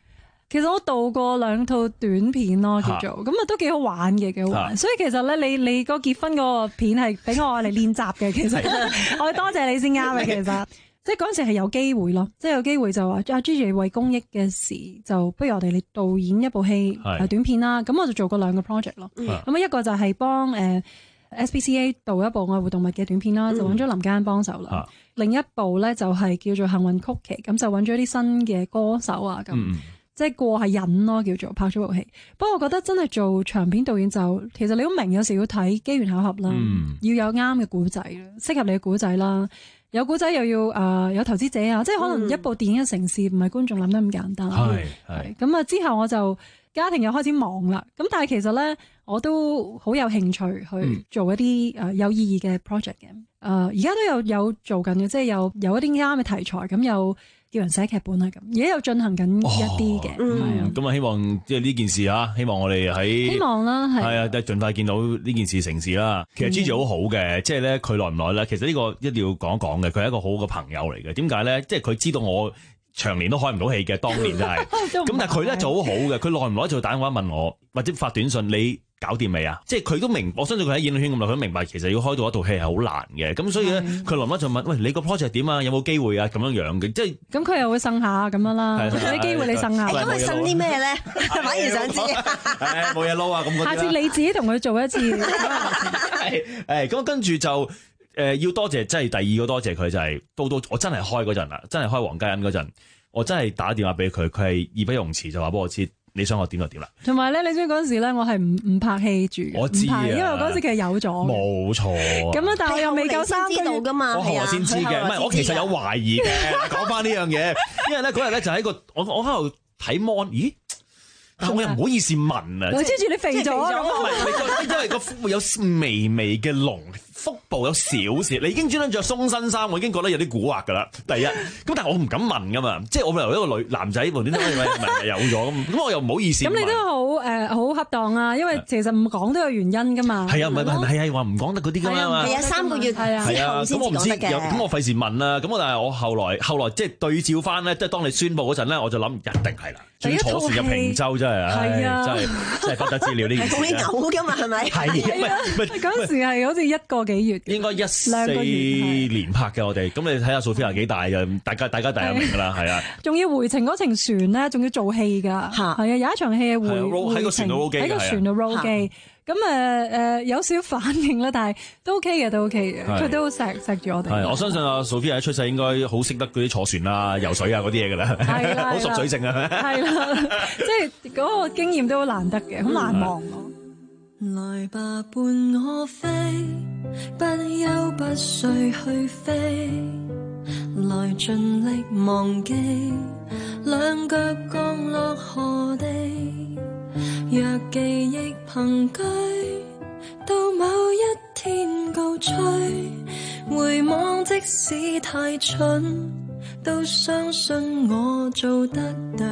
其實我導過兩套短片咯，叫做咁啊，都幾好玩嘅，幾好玩。所以其實咧，你你個結婚嗰個片係俾我嚟練習嘅。其實我係多謝你先啱嘅。其實即係嗰陣時係有機會咯，即係有機會就話阿 Gigi 為公益嘅事，就不如我哋嚟導演一部戲係短片啦。咁我就做過兩個 project 咯。咁啊一個就係幫誒 S P C A 導一部愛護動物嘅短片啦，就揾咗林嘉欣幫手啦。另一部咧就係叫做幸運曲奇，咁就揾咗啲新嘅歌手啊咁。即係過係癮咯，叫做拍咗部戲。不過我覺得真係做長片導演就其實你都明，有時要睇機緣巧合啦，嗯、要有啱嘅古仔啦，適合你嘅古仔啦。有古仔又要誒、呃、有投資者啊，即係可能一部電影嘅成事唔係觀眾諗得咁簡單。係係咁啊！之後我就家庭又開始忙啦。咁但係其實咧，我都好有興趣去做一啲誒有意義嘅 project 嘅。誒而家都有有做緊嘅，即係有有一啲啱嘅題材咁有。叫人寫劇本啊咁，而家又進行緊一啲嘅，係啊。咁啊，希望即係呢件事啊，希望我哋喺希望啦，係係啊，盡快見到呢件事成事啦。其實 Gigi 好好嘅，即係咧佢耐唔耐咧，其實呢個一定要講一講嘅，佢係一個好好嘅朋友嚟嘅。點解咧？即係佢知道我長年都開唔到戲嘅，當年就係、是。咁但係佢咧就好好嘅，佢耐唔耐就打電話問我，或者發短信你。搞掂未啊？即係佢都明，我相信佢喺演藝圈咁耐，佢都明白其實要開到一套戲係好難嘅。咁所以咧，佢臨尾就問：喂，你個 project 點啊？有冇機會啊？咁樣樣嘅，即係咁佢又會呻下咁樣啦。有啲機會你呻下。咁佢呻啲咩咧？反而想知。誒冇嘢撈啊！咁嗰啲。下次你自己同佢做一次。係誒咁跟住就誒要多謝，即係第二個多謝佢就係到到我真係開嗰陣啦，真係開黃嘉欣嗰陣，我真係打電話俾佢，佢係義不容辭就話俾我知。你想我點就點啦。同埋咧，你知嗰陣時咧，我係唔唔拍戲住嘅，我知啊，因為嗰陣時其實有咗。冇錯。咁啊，但係我又未夠三個月噶嘛。我後來先知嘅，唔係我其實有懷疑嘅。講翻呢樣嘢，因為咧嗰日咧就喺個我我喺度睇 mon， 咦？但我又唔好意思問啊。我知住你肥咗。唔係，因為個腹有微微嘅隆。腹部有少少，你已經專登着鬆身衫，我已經覺得有啲蠱惑㗎啦。第一，咁但係我唔敢問㗎嘛，即係我由一個女男仔無端端問有咗咁，咁我又唔好意思。咁你都好誒好恰當啊，因為其實唔講都有原因㗎嘛。係啊，唔係唔係係啊，話唔講得嗰啲㗎嘛。係啊，三個月之後先講得嘅。咁我費事問啦。咁我但係我後來後來即係對照翻咧，即係當你宣佈嗰陣咧，我就諗一定係啦。仲要坐船入平洲真係，係啊，真係真係不得之了呢件事。會嘔㗎嘛？係咪？係啊，嗰時係好似一個幾月，應該一四年拍嘅我哋。咁你睇下 Sophia 幾大嘅，大家大家大家明㗎啦，係啊。仲要回程嗰程船咧，仲要做戲㗎，係啊，有一場戲係回喺個船度 roll 機，喺個船度 roll 機。咁誒誒有少少反應啦，但係都 OK 嘅，都 OK 嘅，佢都好錫錫住我哋。係，我相信阿 Sophia 喺出世應該好識得嗰啲坐船啊、游水啊嗰啲嘢㗎啦，係啦，好熟水性啊，係啦，即係嗰個經驗都好難得嘅，好難忘咯。來吧，伴我飛，不休不睡去飛，來盡力忘記，兩腳降落何地。若記憶憑據，到某一天告吹，回望即使太蠢，都相信我做得對。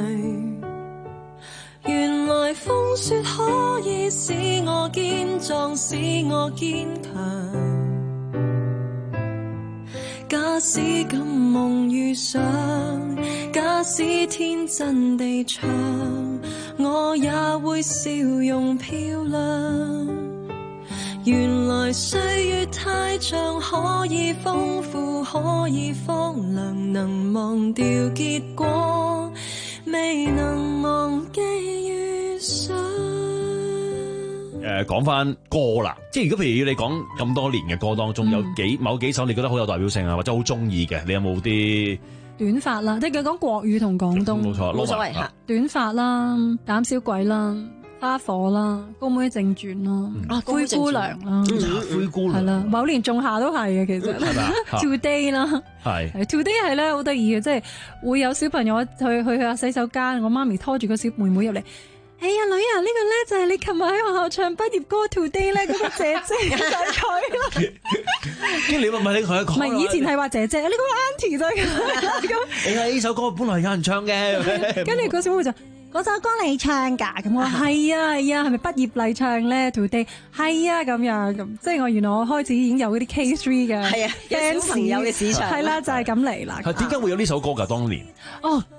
原來風雪可以使我堅壯，使我堅強。假使敢夢遇上，假使天真地唱，我也會笑容漂亮。原來歲月太長，可以豐富，可以荒涼，能忘掉結果，未能忘記遇上。誒，講翻歌啦，即係如果譬如你講咁多年嘅歌當中，嗯、有幾某幾首你覺得好有代表性啊，或者好中意嘅，你有冇啲？短髮啦，即係佢講國語同廣東，冇錯，冇所謂嚇。短髮啦，膽小鬼啦，花火啦，高妹正傳啦，啊，灰姑娘啦，灰姑娘係啦，某年仲夏都係嘅，其實。係嘛 ？Today 啦，係。Today 係咧好得意嘅，即係會有小朋友去去去下洗手間，我媽咪拖住個小妹妹入嚟。哎呀女啊，呢、這個咧就係你琴日喺學校唱畢業歌 Today 咧嗰個姐姐就係佢啦。跟住你問問你佢一講，唔係以前係話姐姐，呢個 Auntie 就係咁。你睇呢首歌本來有人唱嘅，跟住個小妹就嗰首歌你唱㗎，咁我話係啊係啊，係咪畢業禮唱咧 Today？ 係啊咁樣咁，即係我原來我開始已經有嗰啲 K 三嘅，係啊，有小朋友嘅市場，係啦就係咁嚟啦。係點解會有呢首歌㗎？當年哦。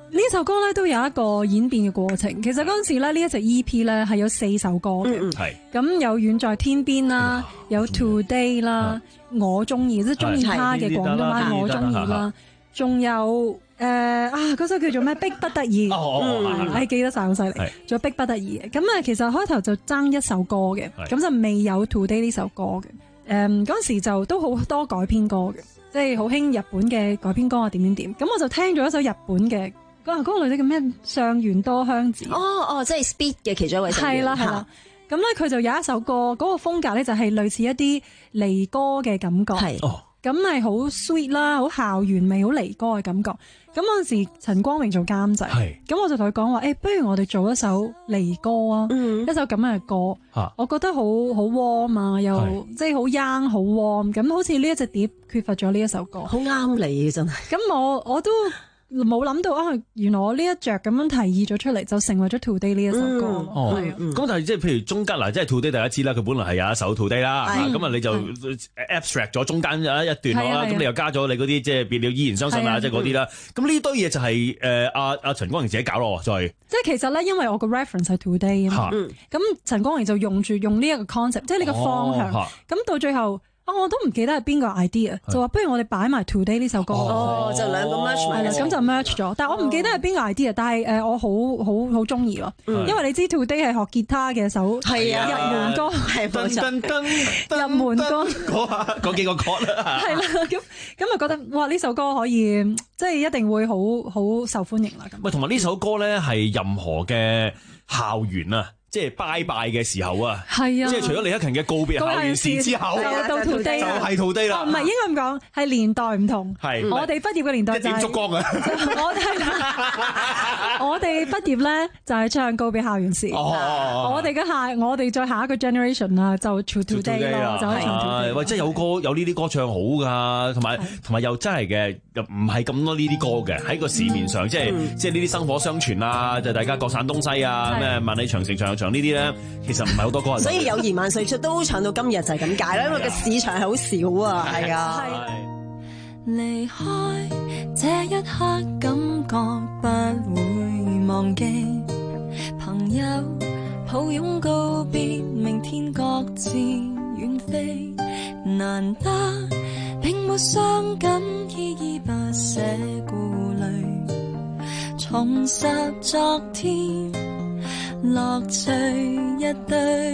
呢首歌咧都有一個演變嘅過程。其實嗰陣時咧，呢一隻 E P 咧係有四首歌嘅， 係咁有遠在天邊啦，有 Today 啦，我中意即係中意他嘅廣東話，我中意啦，仲有誒啊嗰首叫做咩？逼不得已，係記得晒好犀利。仲有逼不得已嘅，咁啊其實開頭就爭一首歌嘅，咁就未有 Today 呢首歌嘅。誒嗰陣時就都好多改編歌嘅，即係好興日本嘅改編歌啊點點點。咁我就聽咗一首日本嘅。嗰個女仔叫咩？上原多香子。 哦哦，即係 Speed 嘅其中一位成員。 係啦係啦。咁咧佢就有一首歌，嗰、嗰個風格咧就係類似一啲離歌嘅感覺。係。哦。咁係好 sweet 啦，好校園味，好離歌嘅感覺。咁嗰陣時陳光榮做監製。係。咁我就同佢講話，誒、欸，不如我哋做一首離歌啊，嗯、一首咁樣嘅歌。啊、我覺得好好 warm 啊，又即係好 young 好 warm。咁好似呢一隻碟缺乏咗呢一首歌。好啱你真係。咁我我都。冇諗到啊！原來我呢一着咁樣提議咗出嚟，就成為咗 Today 呢一首歌。 嗯、哦，咁、嗯、但係即係譬如中間嗱，即係 Today 大家知啦，佢本來係有一首 Today 啦，咁啊你就 abstract 咗中間有一一段啦，咁你又加咗你嗰啲即係別了依然相信啊，即係嗰啲啦。咁呢堆嘢就係誒阿阿陳光榮自己搞咯，再即係其實咧，因為我個 reference 係 Today 啊嘛，咁陳光榮就用住用呢一個 concept， 即係呢個方向，咁、哦、到最後。我都唔記得係邊個 idea，就話不如我哋擺埋 Today 呢首歌， 哦，就兩個 merge 埋， 係啦，咁就 merge 咗。但係我唔記得係邊個 idea，但係誒我好好好中意咯，因為你知 Today 係學吉他嘅首係啊入門歌，係冇錯，入門歌嗰嗰幾個 chord 啦， 係啦，咁咁啊覺得哇呢首歌可以即係一定會好好受歡迎啦。咁喂，同埋呢首歌咧係任何嘅校園啊。即係拜拜嘅時候啊，係啊，即係除咗李克勤嘅告別校園時之後， 到 Today 就係 Today啦。 唔係應該咁講，係年代唔同。係我哋畢業嘅年代就係一點燭光啊！ 我哋我哋畢業咧就係唱告別校園時。哦，我哋嘅下我哋再下一個 generation 啊，就 Today 咯，就可以唱 Today。 喂，即係有歌有呢啲歌唱好㗎，同埋同埋又真係嘅，又唔係咁多呢啲歌嘅喺個市面上，即係即係呢啲薪火相傳啊，就大家各散東西啊，咩萬里長城長。唱呢啲咧，其實唔係好多歌人， 所以有延萬歲出都唱到今日就係咁解啦，因為個市場係好少啊，係啊。 離開這一刻，感覺不會忘記，朋友抱擁告別，明天各自遠飛，難得並沒傷感，依依不捨顧慮，重拾昨天。樂趣一堆，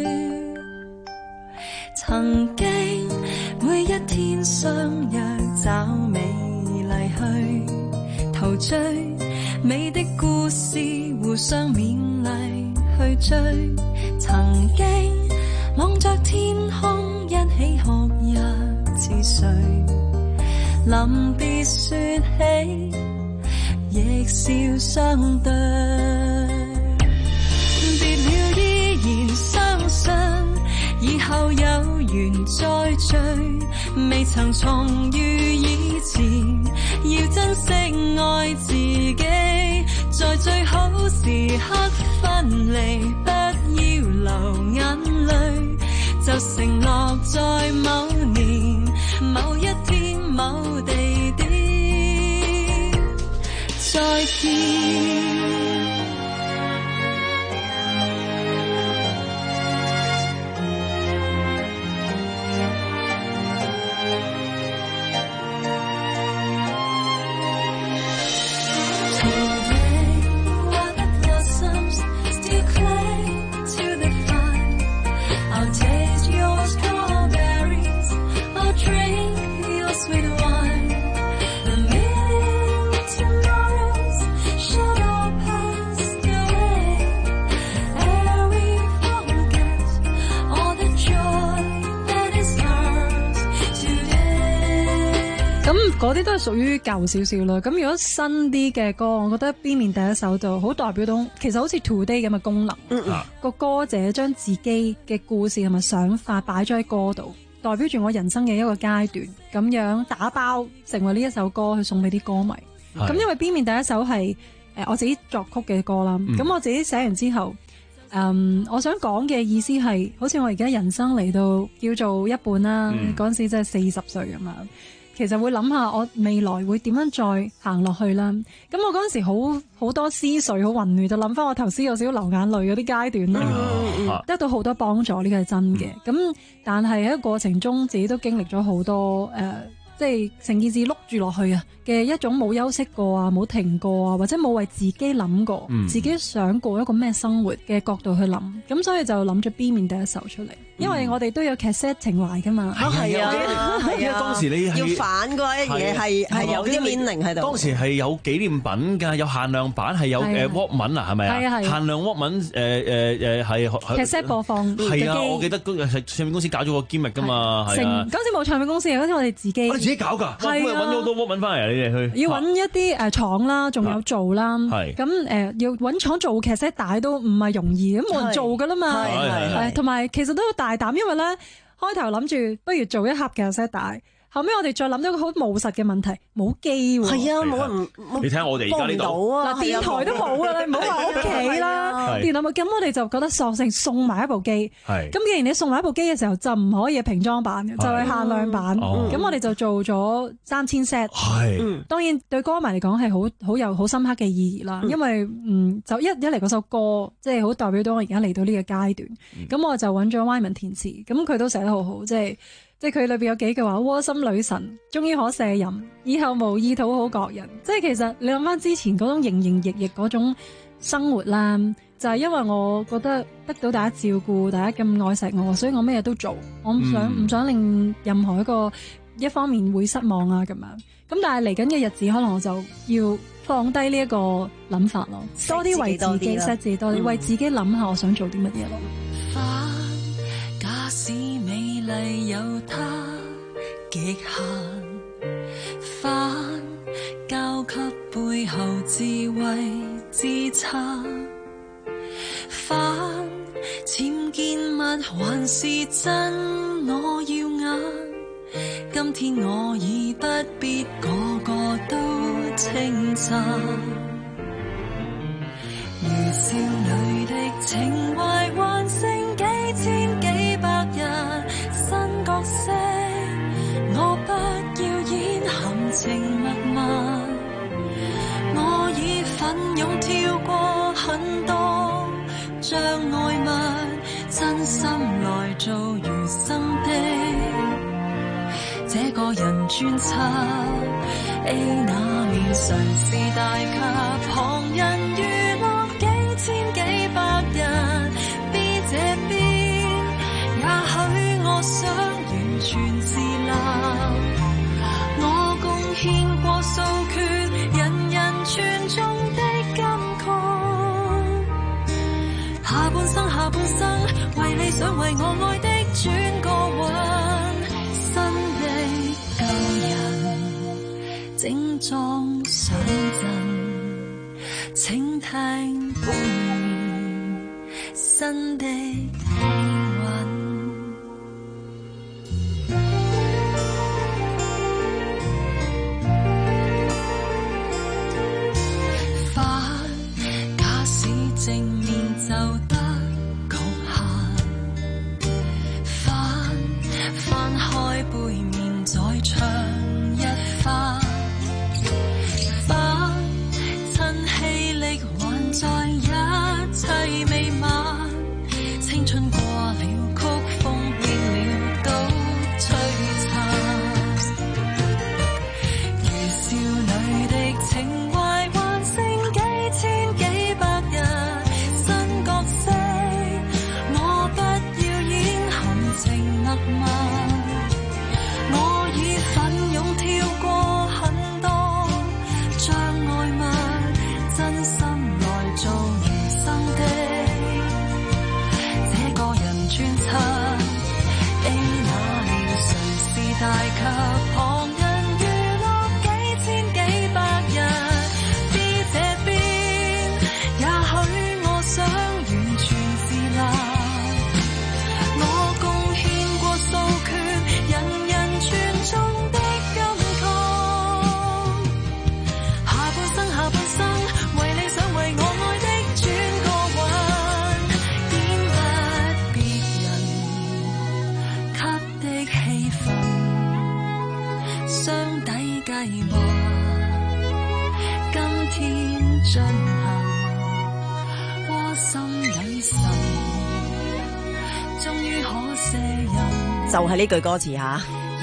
曾經每一天相約找美麗去陶醉，美的故事互相勉勵去追，曾經望着天空一起哭泣似睡，臨別說起亦笑相對。別了依然相信以後有緣再聚，未曾重遇以前要珍惜愛自己，在最好時刻分離，不要流眼淚，就承諾在某年某一天某地點再見。 嗰啲都係屬於舊少少啦。咁如果新啲嘅歌，我覺得 B 面第一首就好代表到，其實好似 Today 咁嘅功能。嗯嗯。個歌者將自己嘅故事同埋想法擺咗喺歌度，代表住我人生嘅一個階段，咁樣打包成為呢一首歌去送俾啲歌迷。咁因為 B 面第一首係誒我自己作曲嘅歌啦。咁、嗯、我自己寫完之後，嗯，我想講嘅意思係，好似我而家人生嚟到叫做一半啦。嗰陣、嗯、時真係四十歲咁樣。 其實會諗下我未來會點樣再行落去啦。咁我嗰陣時好好多思緒好混亂，就諗翻我頭先有少少流眼淚嗰啲階段啦， 嗯嗯、 得到好多幫助，呢個係真嘅。咁、嗯、但係喺個過程中，自己都經歷咗好多誒。呃即係成件事碌住落去啊嘅一種冇休息過啊，冇停過啊，或者冇為自己諗過， 嗯、 自己想過一個咩生活嘅角度去諗，咁所以就諗咗 B 面第一首出嚟，因為我哋都有 cassette 情懷噶嘛。 啊係啊係啊， 當時你要反嗰一嘢係係有啲 meaning 喺度。 當時係有紀念品㗎，有限量版，係有誒 Walkman 啊，係咪啊？ 係啊係。 限量 Walkman 誒誒誒係 cassette 播放嘅機。 係啊，我記得嗰個唱片公司搞咗個 gimmick 㗎嘛，係啊。 嗰時冇唱片公司，嗰時我哋自己。 我哋自己搞㗎。係啊。揾咗好多 Walkman 翻嚟啊！你哋去。要揾一啲誒廠啦，仲有做啦。 係。 咁誒要揾廠做 cassette 帶都唔係容易，咁冇人做㗎啦嘛。 係係係。 同埋其實都好大膽，因為咧開頭諗住不如做一盒 cassette 帶。後尾我哋再諗到一個好務實嘅問題，冇機喎。 係啊，冇人。 你睇下我哋而家呢度嗱，電台都冇啊，你唔好話屋企啦。電台咪咁，我哋就覺得索性送埋一部機。係。咁既然你送埋一部機嘅時候，就唔可以平裝版嘅，就係限量版。咁我哋就做咗三千 set。係。當然對歌迷嚟講係好好有好深刻嘅意義啦，因為嗯就一一嚟嗰首歌即係好代表到我而家嚟到呢個階段。咁我就揾咗 Wyman 填詞，咁佢都寫得好好，即係。即係佢裏邊有幾句話，窩心女神終於可卸任，以後無意討好各人。即係其實你諗翻之前嗰種營營役役嗰種生活啦，就係因為我覺得得到大家照顧，大家咁愛錫我，所以我咩嘢都做，我唔想唔、嗯、想令任何一個一方面會失望啊咁樣。咁但係嚟緊嘅日子，可能我就要放低呢一個諗法咯，多啲為自己 set 自己多啲，為自己諗下我想做啲乜嘢咯。 假使美麗有它極限，反交給背後智慧支撐，反僭建物還是真我耀眼。今天我已不必個個都稱讚，如少女的情懷還剩幾千幾百日新角色，我不要演含情脈脈，我已奮勇跳過很多障礙物，真心來做餘生的這個人專輯。A 那面誰是大咖，旁人娛樂幾千幾百人。B 這邊也許我想完全自立，我貢獻過數缺人人傳頌的金曲，下半生下半生為理想為我愛的轉個運，新的舊人整裝上陣，請聽半年新的氣韻。反假使正面就得局限，反翻開背面再唱一番，反趁氣力還在一切未晚，青春過了曲風變了都璀璨，如少女的情懷還剩幾千幾百日新角色，我不要演含情脈脈，我已奮勇跳過很多障礙物，真心來做餘生的這個人就係呢句歌詞吓。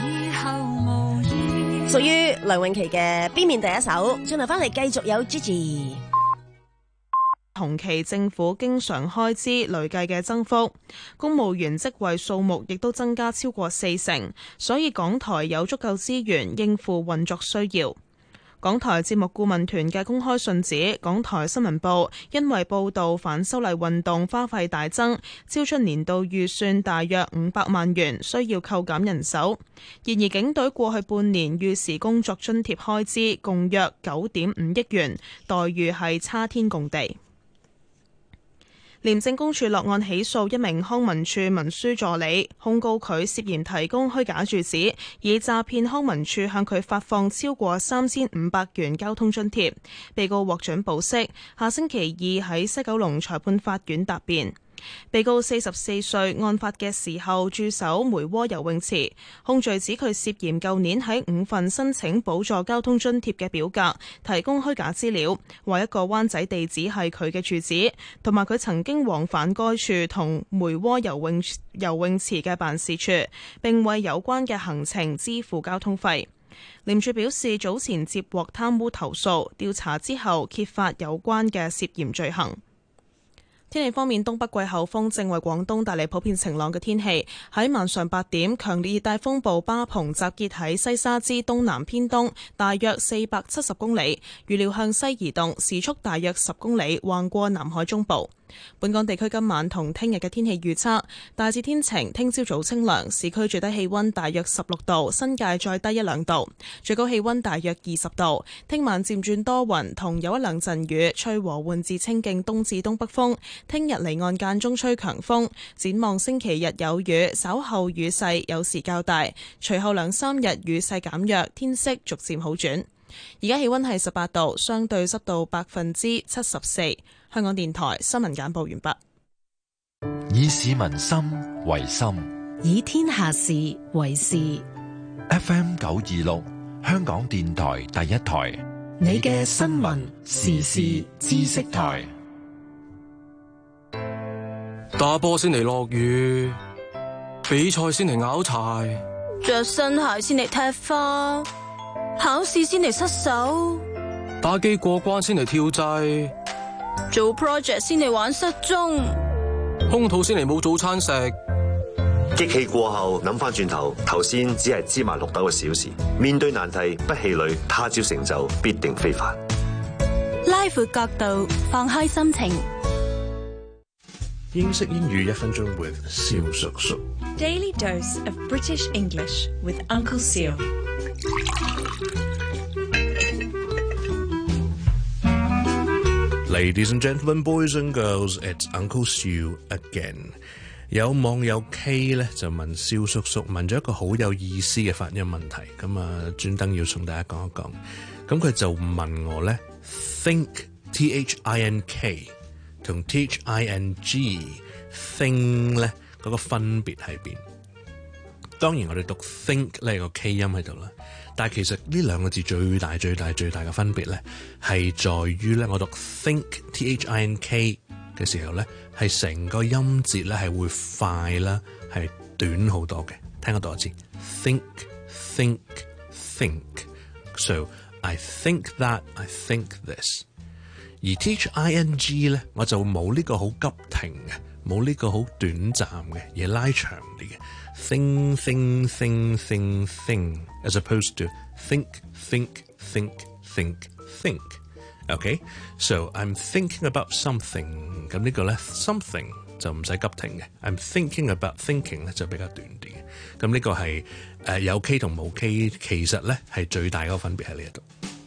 屬於梁詠琪嘅 B 面第一首，轉頭翻嚟繼續有 Gigi。 同期政府經常開支累計嘅增幅，公務員職位數目亦都增加超過四成，所以港台有足夠資源應付運作需要。港台節目顧問團嘅公開信指，港台新聞部因為報導反修例運動花費大增，超出年度預算大約五百萬元，需要扣減人手。然而警隊過去半年逾時工作津貼開支共約九點五億元，待遇係差天共地。廉政公署落案起訴一名康文署文書助理，控告佢涉嫌提供虛假住址，以詐騙康文署向佢發放超過三千五百元交通津貼。被告獲准保釋，下星期二喺西九龍裁判法院答辯。被告四十四歲，案發嘅時候駐守梅窩游泳池。控罪指佢涉嫌舊年喺五份申請補助交通津貼嘅表格提供虛假資料，話一個灣仔地址係佢嘅住址，同埋佢曾經往返該處同梅窩游泳游泳池嘅辦事處，並為有關嘅行程支付交通費。廉署表示，早前接獲貪污投訴，調查之後揭發有關嘅涉嫌罪行。天氣方面，東北季候風正為廣東帶嚟普遍晴朗嘅天氣。喺晚上八點，強烈熱帶風暴巴蓬集結喺西沙之東南偏東，大約四百七十公里，預料向西移動，時速大約十公里，橫過南海中部。本港地區今晚同聽日嘅天氣預測，大致天晴，聽朝早清涼，市區最低氣溫大約十六度，新界再低一兩度，最高氣溫大約二十度。聽晚漸轉多雲，同有一兩陣雨，吹和緩至清勁東至東北風。聽日離岸間中吹強風，展望星期日有雨，稍後雨勢有時較大，隨後兩三日雨勢減弱，天色逐漸好轉。而家氣溫係十八度，相對濕度百分之七十四。香港電台新聞簡報完畢。 以市民心為心， 以天下事為事。 F M 九二六，香港電台第一台， 你嘅新聞時事知識台。 打波先嚟落雨，比賽先嚟拗柴， 着新鞋先嚟踢花，考試先嚟失手， 打機過關先嚟跳掣， 做 project 先嚟玩失蹤， 空肚先嚟冇早餐食。 激氣過後諗翻轉頭，頭先只係芝麻綠豆嘅小事。面對難題不氣餒，他朝成就必定非凡。 拉闊角度，放開心情。 英式英語一分鐘 with 蕭叔叔。 Daily dose of British English with Uncle Seal。 Ladies and gentlemen, boys and girls, it's Uncle Seal again。有網友 K 咧就問蕭叔叔，問咗一個好有意思嘅發音問題，咁啊專登要同大家講一講。咁佢就問我咧 ，think T H I N K 同 T H I N G thing 咧嗰個分別喺邊？當然我哋讀 think 咧個 K 音喺度啦，但係其實呢兩個字最大最大最大嘅分別咧係在於咧，我讀 think T H I N K 嘅時候咧係成個音節咧係會快啦，係短好多嘅。聽多一次 think think think。So I think that I think this。而 T H I N G 咧，我就冇呢個好急停嘅，冇呢個好短暫嘅，而拉長啲嘅。Think, think, think, think, think, as opposed to think, think, think, think, think. Okay? So I'm thinking about something. 咁呢個咧 something 就唔使急停嘅。I'm thinking about thinking 咧就比較短啲嘅。咁呢個係誒有 K 同冇 K， 其實咧係最大嗰個分別喺呢一度。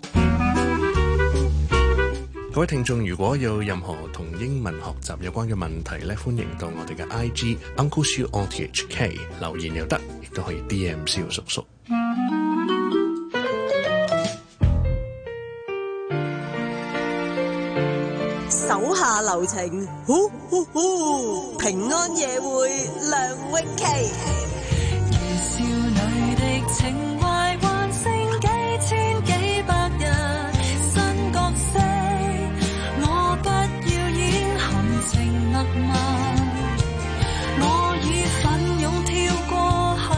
各位聽眾，如果有任何同英文學習有關嘅問題咧，歡迎到我哋嘅 I G Uncle Siu O T H K 留言又得，亦都可以 D M 蕭叔叔。 手下留情，呼呼呼！平安夜會梁詠琪。 如少女的情懷幻勝幾千幾百日，新角色我不要演含情脈脈，我以奮勇跳過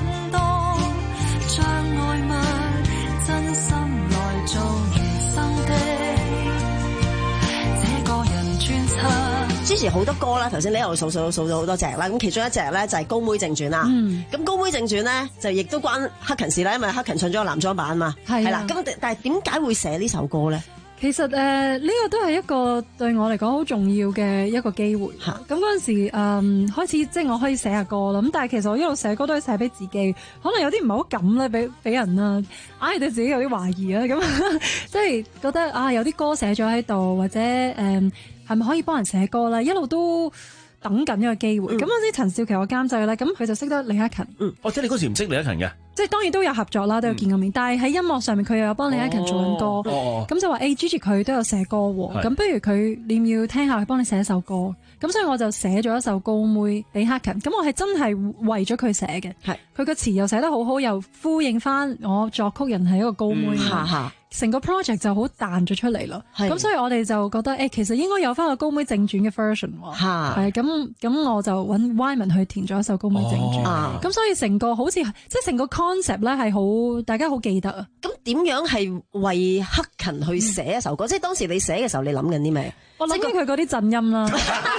Gigi 好多歌啦，頭先你又數數數咗好多隻啦，咁其中一隻咧就係《高妹正傳》啦。 嗯， 咁《高妹正傳》咧就亦都關黑勤事啦，因為黑勤唱咗個男裝版嘛。 係啦，咁但係點解會寫呢首歌咧？ 其實誒呢、呃這個都係一個對我嚟講好重要嘅一個機會。咁嗰陣時誒、呃、開始即係我可以寫下歌啦。咁但係其實我一路寫歌都係寫俾自己，可能有啲唔係好敢咧，俾俾人啦，硬係對自己有啲懷疑啊。咁即係覺得啊，有啲歌寫咗喺度，或者誒係咪可以幫人寫歌咧？一路都等緊一個機會。咁嗰陣時陳少琪我監製咧，咁佢就識得李克勤。 嗯，哦，即係你嗰時唔識李克勤嘅？ 即係當然都有合作啦，都有見過面，嗯、但係喺音樂上面佢又有幫李克勤做緊歌，咁、哦哦、就話誒 Gigi 佢都有寫歌喎，咁不如佢你唔要聽下佢幫你寫一首歌，咁所以我就寫咗一首高妹俾克勤，咁我係真係為咗佢寫嘅，佢個詞又寫得好好，又呼應翻我作曲人係一個高妹，成、嗯、個 project 就好彈咗出嚟咯，咁所以我哋就覺得誒、欸、其實應該有翻個高妹正傳嘅 version 喎，係咁咁我就揾 Wyman 去填咗一首高妹正傳，咁、哦、所以成個好似即係成個 concept 咧係好，大家好記得啊！ 咁點樣係為克勤去寫一首歌？嗯、即係當時你寫嘅時候，你諗緊啲咩？ 我諗緊佢嗰啲震音啦，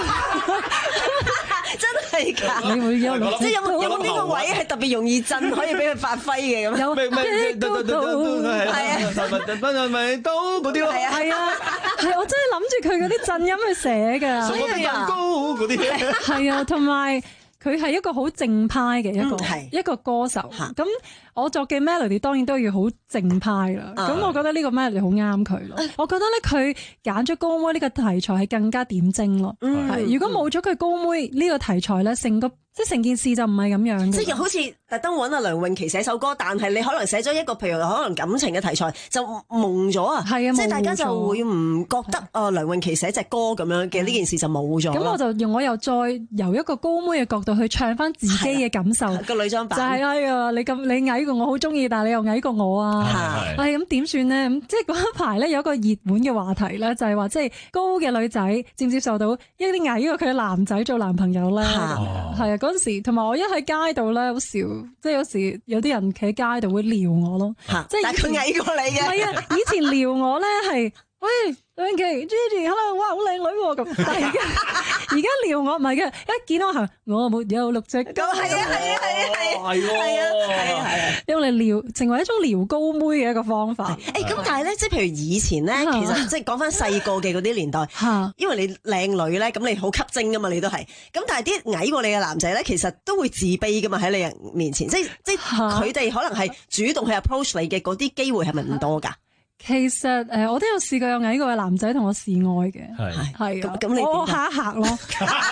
真係㗎！ 你會有即係有冇有冇邊個位係特別容易震，可以俾佢發揮嘅咁？ 有咩咩都都係啊！ 咪都嗰啲咯， 係啊係啊，係我真係諗住佢嗰啲震音去寫㗎， 什麼咁高嗰啲？ 係啊，同埋。佢係一個好正派嘅一個、嗯、一個歌手，咁我作嘅 melody 當然都要好正派啦。咁、嗯、我覺得呢個 melody 好啱佢咯。我覺得咧佢揀咗高妹呢個題材係更加點睛咯。係、嗯，如果冇咗佢高妹呢個題材咧，成個即係成件事就唔係咁樣嘅。 即係好似特登揾阿梁詠琪寫首歌，但係你可能寫咗一個譬如可能感情嘅題材就蒙咗啊。係啊，即係大家就會唔覺得啊梁詠琪寫隻歌咁樣嘅呢件事就冇咗。咁我就用我又再由一個高妹嘅角度去唱翻自己嘅感受。個女裝版就係、是、哎呀，你咁你矮過我好中意，但係你又矮過我啊。係咁點算呢？咁即係嗰一排咧有一個熱門嘅話題咧，就係話即係高嘅女仔接唔接受到一啲矮過佢嘅男仔做男朋友咧？係啊，嗰陣時同埋我一喺街度咧好笑，即係有時有啲人企喺街度會撩我咯。即係佢矮過你嘅。係啊，以前撩我咧係。喂，梁詠琪 Gigi，hello， 哇，好靚女喎咁。但係而家而家撩我唔係嘅，一見到行，我沒有六隻。咁係啊係啊係啊係啊係啊係啊係啊，用嚟撩，成為一種撩高妹嘅一個方法。誒，咁但係咧，即係譬如以前咧，其實即係講翻細個嘅嗰啲年代，因為你靚女咧，咁你好吸睛噶嘛，你都係。咁但係啲矮過你嘅男仔咧，其實都會自卑噶嘛喺你面前，即係即係佢哋可能係主動去 approach 你嘅嗰啲機會係咪唔多㗎？其實誒、呃，我都有試過有矮過嘅男仔同我示愛嘅，係係啊，咁你我嚇一嚇咯，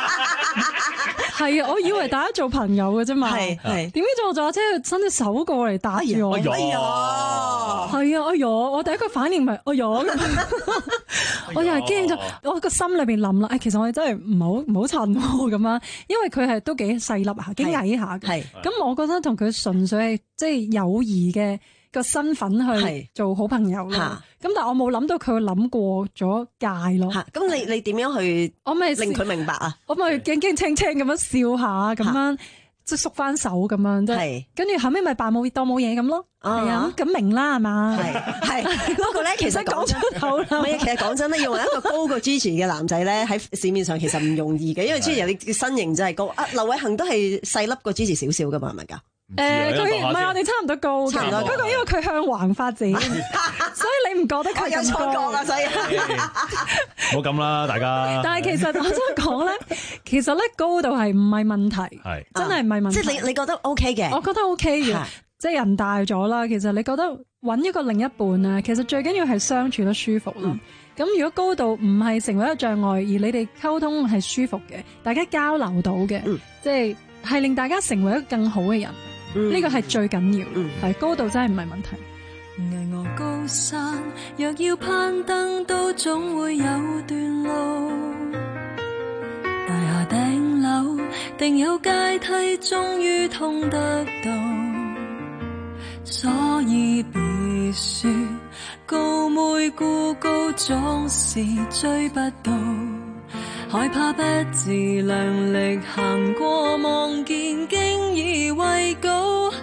係啊，我以為大家做朋友嘅啫嘛，係係，點知坐坐車伸隻手過嚟打住我，哎呀，係啊，哎呀，我第一個反應咪哎呀，我又係驚咗，我個心裏邊諗啦，誒，其實我哋真係唔好唔好襯咁啊，因為佢係都幾細粒下，幾矮下嘅，咁我覺得同佢純粹係即係友誼嘅個身份去做好朋友咯，咁但係我冇諗到佢會諗過咗界咯。咁你你點樣去？我咪令佢明白啊？我咪驚驚青青咁樣笑下，咁樣即係縮翻手咁樣，即係跟住後尾咪扮冇當冇嘢咁咯。係啊，咁明啦係嘛？係係。不過咧，其實講出口啦。唔係，其實講真咧，要揾一個高過 Gigi 嘅男仔咧，喺市面上其實唔容易嘅，因為 Gigi 你嘅身形真係高。啊，劉偉恒都係細粒過 Gigi 少少噶嘛，係咪㗎？誒，佢唔係我哋差唔多高嘅，不過因為佢向橫發展，所以你唔覺得佢咁高？有錯覺啦，所以唔好咁啦，大家。但係其實我想講咧，其實咧高度係唔係問題，係真係唔係問題。即係你你覺得 OK 嘅？我覺得 OK 嘅，即係人大咗啦。其實你覺得揾一個另一半啊，其實最緊要係相處得舒服咯。咁如果高度唔係成為一個障礙，而你哋溝通係舒服嘅，大家交流到嘅，即係係令大家成為一個更好嘅人。呢個係最緊要，係、嗯、高度真係唔係問題。 巍峨高山，若要攀登，都總會有段路。大廈頂樓，定有階梯，終於通得到。所以別說高妹孤高，總是追不到。害怕不自量力行過，望見經已畏高，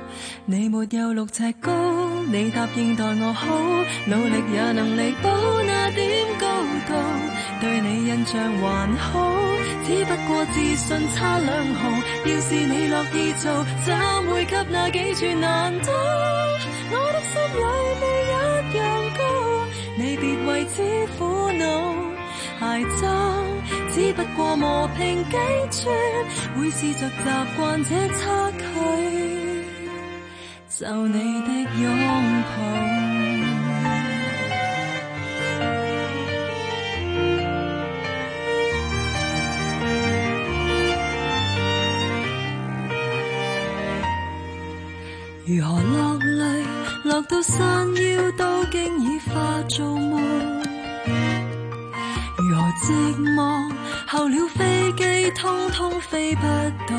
你沒有六尺高，你答應待我好，努力也能彌補那點高度。對你印象還好，只不過自信差兩毫。要是你樂意做，怎會給那幾寸難度？我的心裏未一樣高，你別為此苦惱。鞋踭只不過磨平幾寸，會試着習慣這差距，就你的擁抱。如何落淚，落到山腰都經已化做夢。如何寂寞，候了飛機通通飛不動。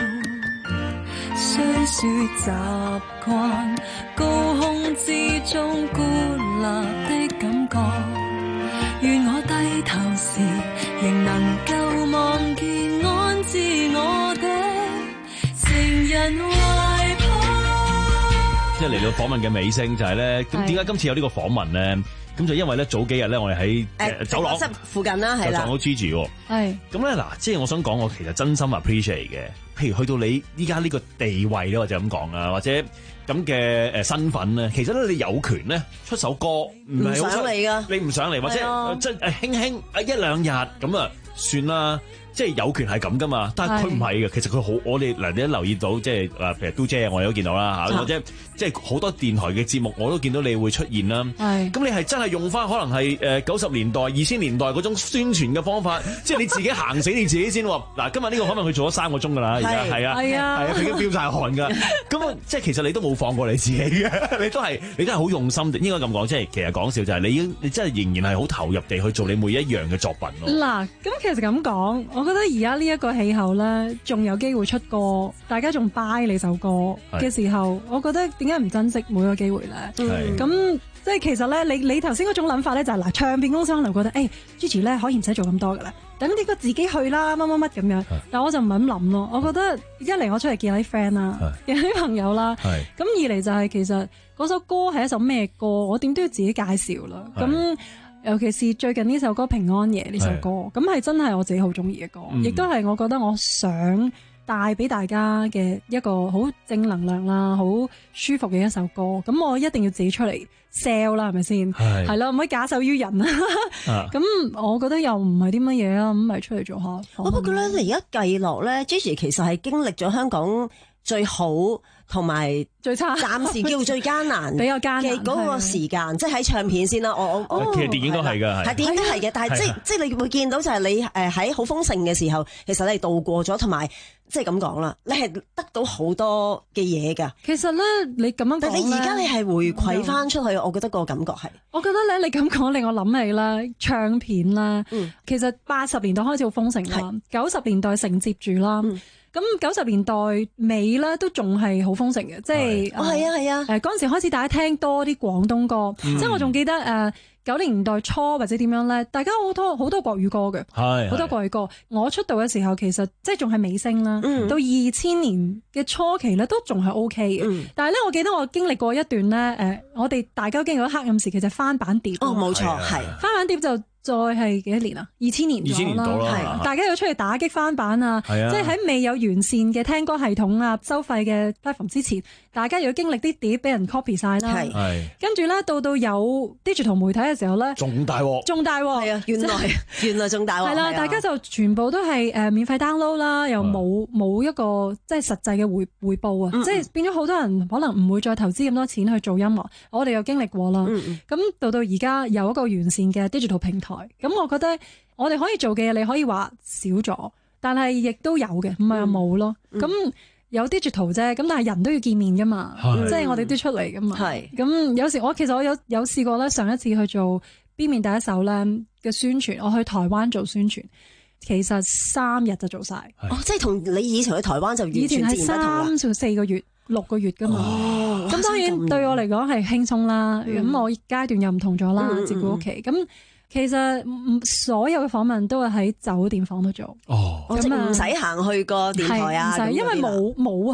雖說習慣高空之中孤立的感覺，願我低頭時仍能夠望見安置我的情人懷抱。 即係嚟到訪問嘅尾聲就係咧，咁點解今次有呢個訪問咧？咁就因為咧早幾日咧，我哋喺誒走廊附近啦，係啦， 就撞到 Gigi 喎。 係咁咧嗱，即係我想講，我其實真心 appreciate 嘅。譬如去到你依家呢個地位咧，或者咁講啊，或者咁嘅誒身份咧，其實咧你有權咧出首歌，唔係好上嚟噶， 你唔上嚟或者即係誒輕輕啊一兩日咁啊算啦。即係有權係咁噶嘛，但係佢唔係嘅。其實佢好，我哋嗱你都留意到，即係誒，譬如嘟姐，我哋都見到啦嚇，或者即係好多電台嘅節目，我都見到你會出現啦。係咁，你係真係用翻可能係誒九十年代、二千年代嗰種宣傳嘅方法，即係你自己行死你自己先喎。嗱，今日呢個可能佢做咗三個鐘㗎啦，而家係啊，係啊，係啊，佢已經飆晒汗㗎。咁即係其實你都冇放過你自己嘅，你都係你都係好用心，應該咁講。即係其實講笑就係你已經你真係仍然係好投入地去做你每一樣嘅作品咯。 嗱，咁其實咁講，我覺得而家呢一個氣候咧，仲有機會出歌，大家仲 buy 你首歌嘅時候，我覺得點解唔珍惜每個機會咧？咁即係其實咧，你你頭先嗰種諗法咧，就係、是、嗱，唱片公司可能覺得，誒、欸、Gigi 咧可以唔使做咁多噶啦，等啲歌自己去啦，乜乜乜咁樣。但我就唔係咁諗咯，我覺得一嚟我出嚟見下啲 friend 啦，見下啲朋友啦，咁二嚟就係其實嗰首歌係一首咩歌，我點都要自己介紹啦。咁尤其是最近呢首歌《平安夜》呢首歌，咁係真係我自己好中意嘅歌，亦都係我覺得我想帶俾大家嘅一個好正能量啦，好舒服嘅一首歌。咁我一定要自己出嚟 sell 啦，係咪先？係啦，唔可以假手於人啊。咁我覺得又唔係啲乜嘢啊，咁咪出嚟做下。 我不過咧，你而家計落咧 ，Gigi 其實係經歷咗香港最好同埋最差， 暫時叫最艱難比較艱難嘅嗰個時間，即係喺唱片先啦。我我其實電影都係㗎， 係電影都係嘅。但係即即你會見到就係你誒喺好豐盛嘅時候，其實你係度過咗，同埋即係咁講啦，你係得到好多嘅嘢㗎。 其實咧，你咁樣講， 但你而家你係回饋翻出去，我覺得個感覺係。 我覺得咧，你咁講令我諗起啦，唱片啦，嗯、其實八十年代開始好豐盛啦，九十年代承接住啦。嗯咁九十年代尾咧都仲係好豐盛嘅，即係哦係啊係啊， 誒嗰陣時開始大家聽多啲廣東歌，嗯、即係我仲記得誒九零年代初或者點樣咧，大家好多好多國語歌嘅，係好多國語歌。我出道嘅時候其實即係仲係尾聲啦，嗯、到二千年嘅初期咧都仲係 O K 嘅，嗯、但係咧我記得我經歷過一段咧誒、呃，我哋大家經歷咗黑暗時期就翻版碟， 哦冇錯係翻版碟就。再係幾多年啊？二千年咗啦，係大家要出去打擊翻版啊！即係喺未有完善嘅聽歌系統啊、收費嘅 platform 之前，大家要經歷啲碟俾人 copy 晒啦。係，跟住咧到到有 digital 媒體嘅時候咧， 仲大鑊， 仲大鑊。 係啊，原來原來仲大鑊。 係啦，大家就全部都係誒免費 download 啦，又冇冇一個即係實際嘅回回報啊！即係變咗好多人可能唔會再投資咁多錢去做音樂。我哋又經歷過啦。咁到到而家有一個完善嘅 digital 平台。咁我覺得我哋可以做嘅嘢，你可以話少咗，但係亦都有嘅，唔係話冇咯。咁、嗯、有 digital 啫，咁但係人都要見面噶嘛，即係我哋都出嚟噶嘛。係咁有時我其實我有有試過咧，上一次去做 B 面第一首咧嘅宣傳，我去台灣做宣傳，其實三日就做晒。 哦，即係同你以前去台灣就完全以前係三至四個月、六個月噶嘛。咁、哦、當然對我嚟講係輕鬆啦。咁、嗯、我階段又唔同咗啦，照顧屋企咁。嗯其實所有嘅訪問都係喺酒店房度做， 哦，即係唔使行去個電台啊， 唔使，因為冇冇啊，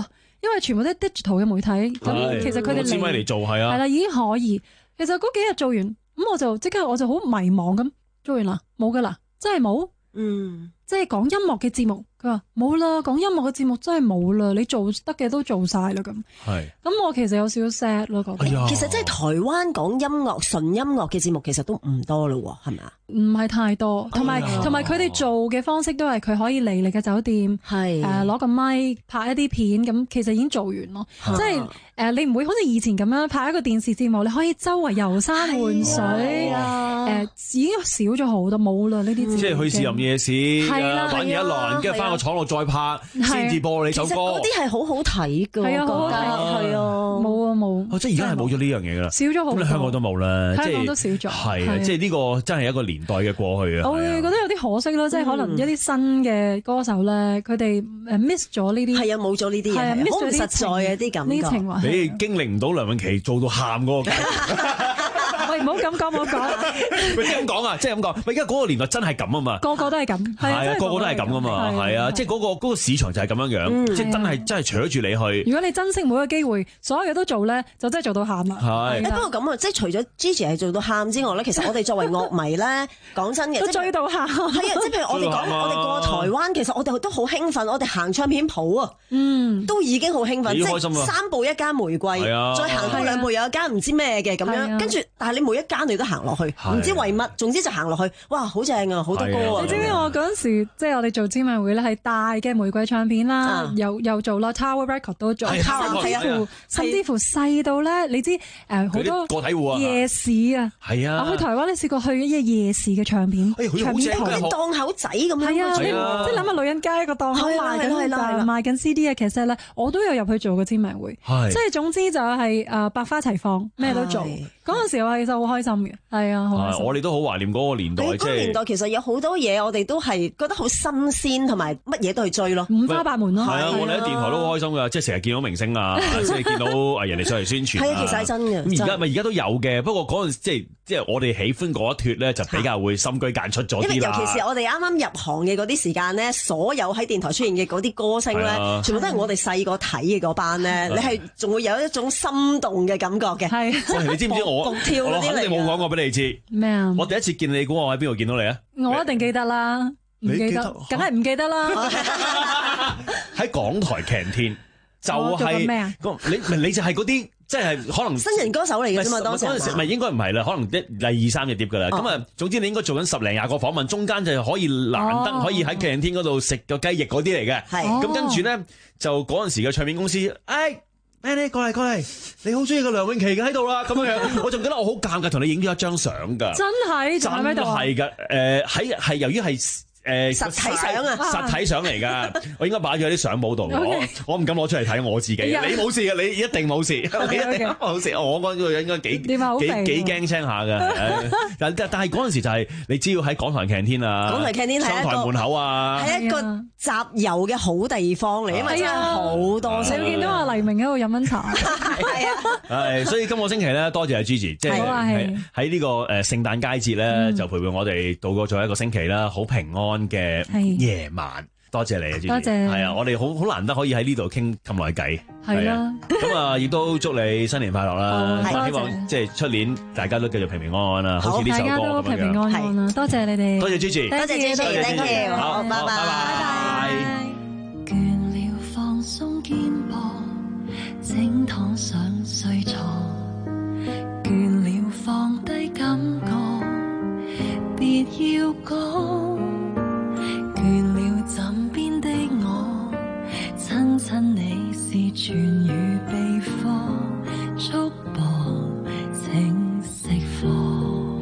因為全部都係 digital 嘅媒體，咁其實佢哋攞支咪嚟做係啊， 係啦已經可以。其實嗰幾日做完，咁我就即刻我就好迷茫咁，做完啦，冇噶啦，真係冇。 嗯， 即係講音樂嘅節目，佢話冇啦，講音樂嘅節目真係冇啦，你做得嘅都做晒啦咁。 係， 咁我其實有少少 sad 咯，覺得。 其實即係台灣講音樂純音樂嘅節目，其實都唔多咯，係咪啊？ 唔係太多，同埋同埋佢哋做嘅方式都係佢可以嚟你嘅酒店， 係誒攞個咪拍一啲片，咁其實已經做完咯。即係誒你唔會好似以前咁樣拍一個電視節目，你可以周圍遊山玩水，誒已經少咗好多，冇啦呢啲節目。 即係去試飲夜市，玩完一輪，跟住翻個廠度再拍，先至播你首歌。 其實嗰啲係好好睇㗎， 係啊，好好睇， 係啊， 冇啊冇。 哦，即係而家係冇咗呢樣嘢㗎啦， 少咗好多。 咁你香港都冇啦， 香港都少咗。 係啊，即係呢個真係一個年代嘅過去啊。 我會覺得有啲可惜咯，即係可能一啲新嘅歌手咧，佢哋誒 miss 咗呢啲。 係啊，冇咗呢啲嘢，好唔實在嘅啲感覺。 呢情懷， 你經歷唔到梁詠琪做到喊嗰個。 喂，唔好咁講，唔好講。 喂，即係咁講啊，即係咁講。喂，而家嗰個年代真係咁啊嘛， 個個都係咁，係啊，個個都係咁噶嘛，係啊，即係嗰個嗰個市場就係咁樣樣，即係真係真係除咗住你去。 如果你珍惜每個機會，所有嘢都做咧，就真係做到喊啦。 係。 不過咁啊，即係除咗 Gigi 係做到喊之外咧，其實我哋作為樂迷咧，講真嘅， 都追到喊。 係啊，即係譬如我哋講，我哋過台灣，其實我哋都好興奮，我哋行唱片鋪啊， 嗯， 都已經好興奮，即係三步一間玫瑰，再行多兩步有一間唔知咩嘅咁樣，跟住但係你每一間你都行落去，唔知為乜，總之就行落去，哇，好正啊，好多歌啊！ 你知唔知我嗰陣時，即係我哋做簽名會咧，係大嘅玫瑰唱片啦，又又做啦 ，Tower Record 都做，甚至乎甚至乎細到咧，你知誒好多個體戶啊， 夜市啊， 係啊， 我去台灣咧試過去一啲夜市嘅唱片，唱片鋪啲檔口仔咁樣， 係啊，即係諗下女人街一個檔口賣緊誒賣緊 C D 嘅，其實咧我都有入去做過簽名會，即係總之就係誒百花齊放，咩都做。嗰陣時我其實好開心嘅，係啊，好開心。 我哋都好懷念嗰個年代， 嗰個年代其實有好多嘢，我哋都係覺得好新鮮，同埋乜嘢都去追咯， 五花八門咯。 係啊，我哋喺電台都好開心㗎，即係成日見到明星啊，即係見到誒人哋上嚟宣傳。 係啊，其實係真嘅。 咁而家咪而家都有嘅，不過嗰陣即係即係我哋喜歡嗰一脱咧，就比較會深居簡出咗啲啦。 因為尤其是我哋啱啱入行嘅嗰啲時間咧，所有喺電台出現嘅嗰啲歌星咧，全部都係我哋細個睇嘅嗰班咧，你係仲會有一種心動嘅感覺嘅。 係， 你知唔知我？ 蹦跳嗰啲嚟。 你冇講過俾你知咩啊？ 我第一次見你估我喺邊度見到你啊？ 我一定記得啦，唔記得，梗係唔記得啦。 喺港台 canteen 就係咩啊？ 你你就係嗰啲即係可能新人歌手嚟嘅啫嘛，當時嗰陣時咪應該唔係啦，可能一第二三隻碟噶啦。咁啊，總之你應該做緊十零廿個訪問，中間就可以難得可以喺 canteen 嗰度食個雞翼嗰啲嚟嘅。係咁跟住咧，就嗰陣時嘅唱片公司，誒。誒你過嚟過嚟，你好中意個梁詠琪嘅喺度啦，咁樣樣，我仲記得我好尷尬同你影咗一張相㗎， 真係真係㗎，誒喺係由於係。誒實體相啊， 實體相嚟㗎，我應該擺咗喺啲相簿度，我我唔敢攞出嚟睇我自己。你冇事嘅，你一定冇事，你一定冇事。我嗰個應該幾幾幾驚青下㗎。但但係嗰陣時就係你只要喺港台 canteen 啊， 港台 canteen 係一個門口啊， 係一個集郵嘅好地方嚟，因為真係好多。 你會見到阿黎明喺度飲緊茶。 係啊， 係所以今個星期咧，多謝阿 Gigi，即係喺喺呢個誒聖誕佳節咧，就陪伴我哋度過咗一個星期啦，好平安嘅夜晚，多謝你啊， 多謝， 係啊，我哋好好難得可以喺呢度傾咁耐偈， 係啦， 咁啊，亦都祝你新年快樂啦，希望即係出年大家都繼續平平安安啦，好似呢首歌咁樣，大家都平平安安啦，多謝你哋，多謝 Gigi，多謝 Gigi，thank you，好，拜拜，拜拜。 倦了放鬆肩膊，整躺上睡床，倦了放低感覺，別要講。倦了枕邊的我，親親你是痊癒秘方，束縛請釋放，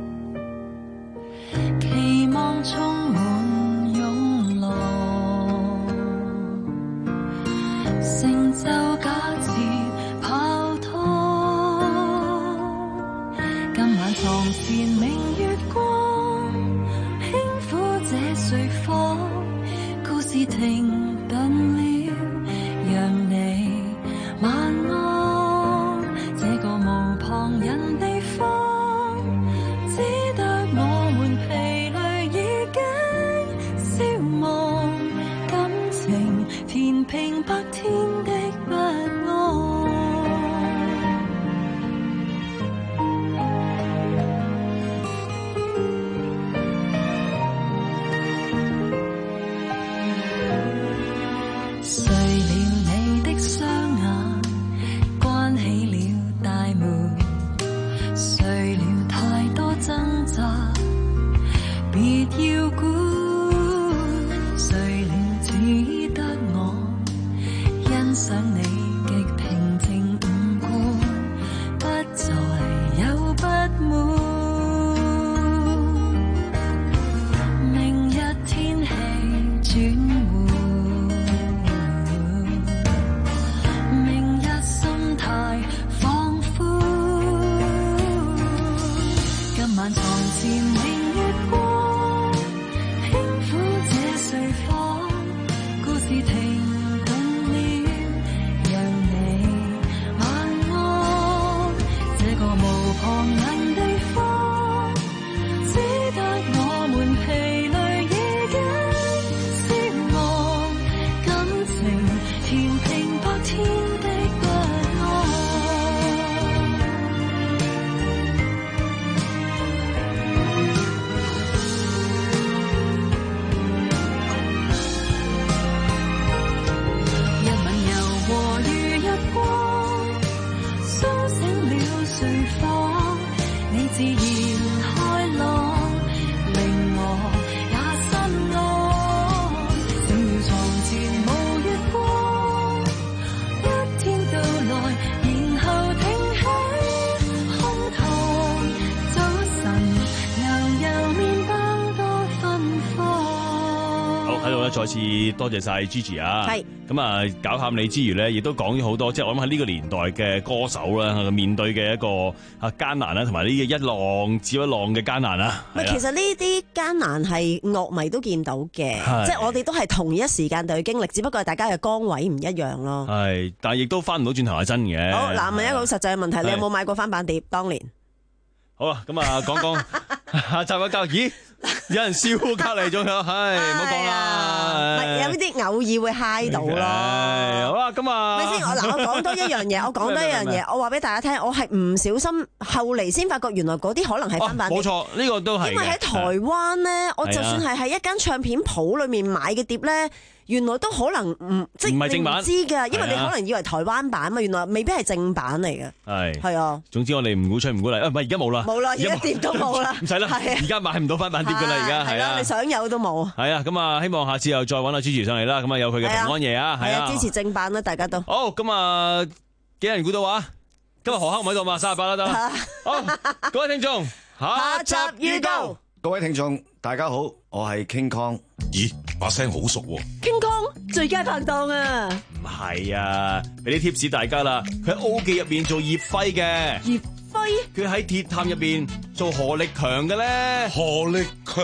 期望充滿湧浪，成就假設泡湯，今晚床前明月光，輕撫這睡房，故事停頓了，讓你晚安。這個無旁人地方，只得我們疲累已經消亡，感情填平白天的。 好喺度咧，再次多謝晒 Gigi 啊！ 係咁啊，搞喊你之餘咧，亦都講咗好多，即係我諗喺呢個年代嘅歌手啦，面對嘅一個啊艱難啦，同埋呢個一浪接一浪嘅艱難啊。 唔係，其實呢啲艱難係樂迷都見到嘅，即係我哋都係同一時間對佢經歷，只不過係大家嘅崗位唔一樣咯。 係，但係亦都翻唔到轉頭係真嘅。 好，嗱，問一個好實際嘅問題，你有冇買過翻版碟？當年好啦，咁啊，講講下集嘅教，咦？有人笑隔離咗佢，唉，唔好講啦。 唔係有啲偶爾會嗨到咯。 好啦，咁啊， 咪先，我嗱，我講多一樣嘢，我講多一樣嘢，我話俾大家聽，我係唔小心後嚟先發覺，原來嗰啲可能係翻版碟。 冇錯，呢個都係。因為喺台灣咧，我就算係喺一間唱片鋪裏面買嘅碟咧。原來都可能唔即係你唔知㗎，因為你可能以為台灣版嘛，原來未必係正版嚟嘅。係係啊。總之我哋唔鼓吹唔鼓勵，唔係而家冇啦。冇啦，而家碟都冇啦。唔使啦，而家買唔到翻版碟㗎啦，而家係啊。你想有都冇。係啊，咁啊，希望下次又再揾阿 Gigi 上嚟啦。咁啊，有佢嘅平安夜啊，係啊，支持正版啦，大家都。好，咁啊，幾人估到啊？今日何克唔喺度嘛？三十八啦得。好，各位聽眾，下集預告。 各位聽眾，大家好，我係 King Kong。 咦，把聲好熟喎。 King Kong 最佳拍檔啊！ 唔係啊，俾啲 tips 大家啦。佢喺 O 記入邊做葉輝嘅。葉輝？佢喺鐵探入邊做何力強嘅咧。 何力強？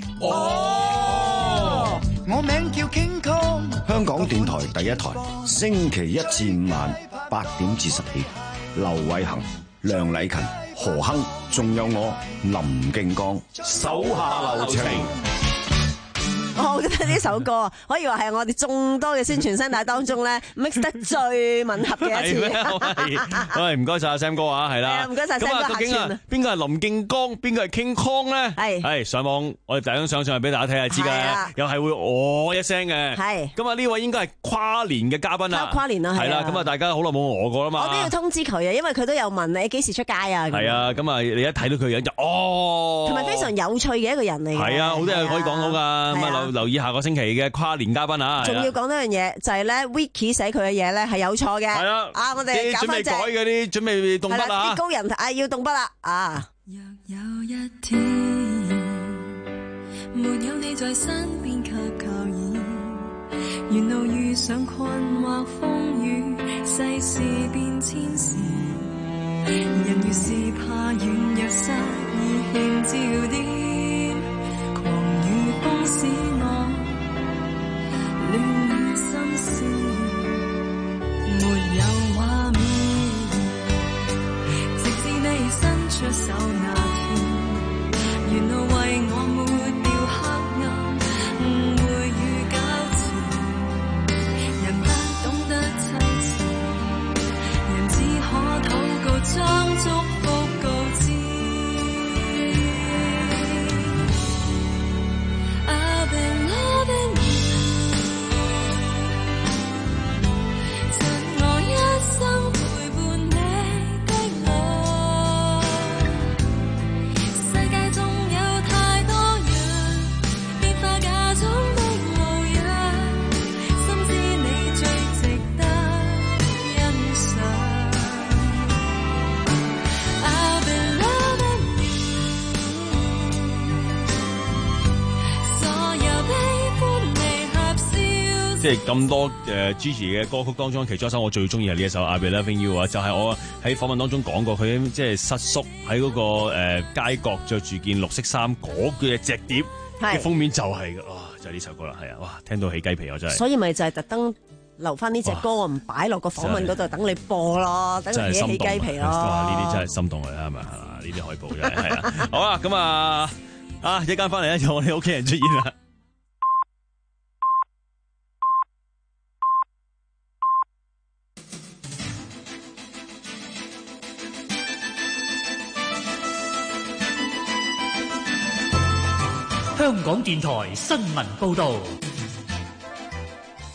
哦，我名叫 King Kong。香港電台第一台，星期一至五晚八點至十點，劉偉恒、梁禮勤、何鏗，仲有我林敬剛，手下留情。 我覺得呢首歌可以話係我哋眾多嘅宣傳聲帶當中咧 mix 得最吻合嘅一次。 喂，唔該晒阿 Sam 哥啊，係啦。 唔該晒 Sam 哥。咁啊，究竟啊， 邊個係林敬剛，邊個係 King Kong 咧？係係上網，我哋第一張相上嚟俾大家睇下知㗎，又係會哦一聲嘅。係。咁啊，呢位應該係跨年嘅嘉賓啦。跨年啊，係啦。咁啊，大家好耐冇餓過啦嘛。 我都要通知佢啊，因為佢都有問你幾時出街啊。 係啊，咁啊，你一睇到佢樣就哦。 同埋非常有趣嘅一個人嚟。 係啊，好多嘢可以講到㗎。咁啊，留意下個星期嘅跨年嘉賓啊，仲要講多樣嘢，就係咧 Wiki 寫佢嘅嘢咧係有錯嘅。係啊，啊我哋準備改嗰啲，準備動筆啦。 啲高人啊要動筆啦啊！ 若有一天沒有你在身邊給靠倚，沿路遇上困惑風雨，世事變遷時，人越是怕軟弱失意欠焦點，狂雨風使我亂了心思，沒有畫面，直至你伸出手那天，沿路為我抹掉黑暗，誤會與糾纏，人不懂得親切，人只可禱告將祝福告知。I've been loving you， 贈我一生陪伴你的我。世界中有太多人變化假裝的模樣，深知你最值得欣賞。I've been loving you， 所有悲歡離合笑。 即係咁多誒 Gigi 嘅歌曲當中，其中一首我最中意係呢一首《I'll Be Loving You》啊，就係我喺訪問當中講過，佢即係失宿喺嗰個誒街角着住件綠色衫嗰嘅隻碟嘅封面就係哇，就係呢首歌啦，係啊，哇，聽到起雞皮我真係。 所以咪就係特登留翻呢隻歌，我唔擺落個訪問嗰度等你播咯，等你起起雞皮咯。 哇！呢啲真係心動嚟啦，係咪啊？呢啲海報真係係啊。好啦，咁啊啊，一間翻嚟咧，就我哋屋企人出現啦。 香港電台新聞報導。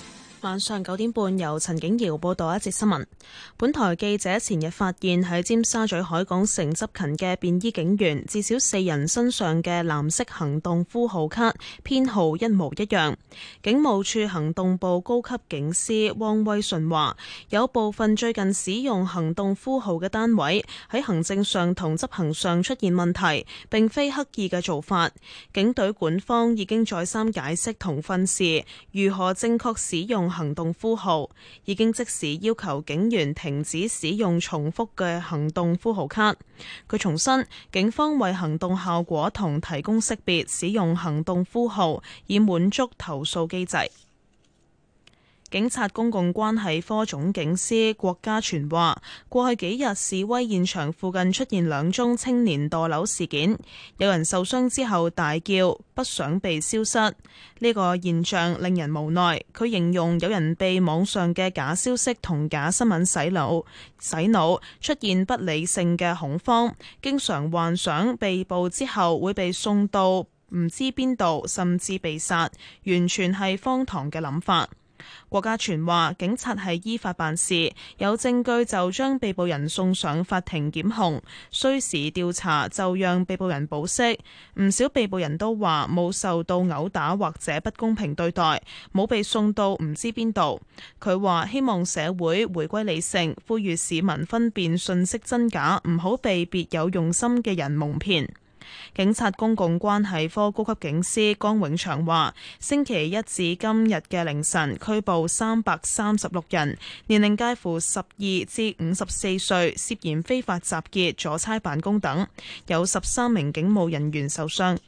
晚上九點半，由陳景瑤報道一節新聞。本台記者前日發現喺尖沙咀海港城執勤嘅便衣警員，至少四人身上嘅藍色行動呼號卡編號一模一樣。警務處行動部高級警司汪威信話，有部分最近使用行動呼號嘅單位喺行政上同執行上出現問題，並非刻意嘅做法。警隊管方已經再三解釋同訓示如何正確使用行動呼號，已經即時要求警員停止使用重複嘅行動呼號卡。佢重申，警方為行動效果同提供識別使用行動呼號，以滿足投訴機制。警察公共關係科總警司郭家全話，過去幾日示威現場附近出現兩宗青年墮樓事件，有人受傷之後大叫不想被消失，呢個現象令人無奈。佢形容有人被網上嘅假消息同假新聞洗腦，洗腦出現不理性嘅恐慌，經常幻想被捕之後會被送到唔知邊度，甚至被殺，完全係荒唐嘅諗法。郭家全話，警察係依法辦事，有證據就將被捕人送上法庭檢控，需時調查就讓被捕人保釋。唔少被捕人都話冇受到毆打或者不公平對待，冇被送到唔知邊度。佢話希望社會回歸理性，呼籲市民分辨信息真假，唔好被別有用心嘅人蒙騙。警察公共關係科高級警司江永祥話，星期一至今日嘅凌晨拘捕三百三十六人，年齡介乎十二至五十四歲，涉嫌非法集結、阻差辦公等，有十三名警務人員受傷。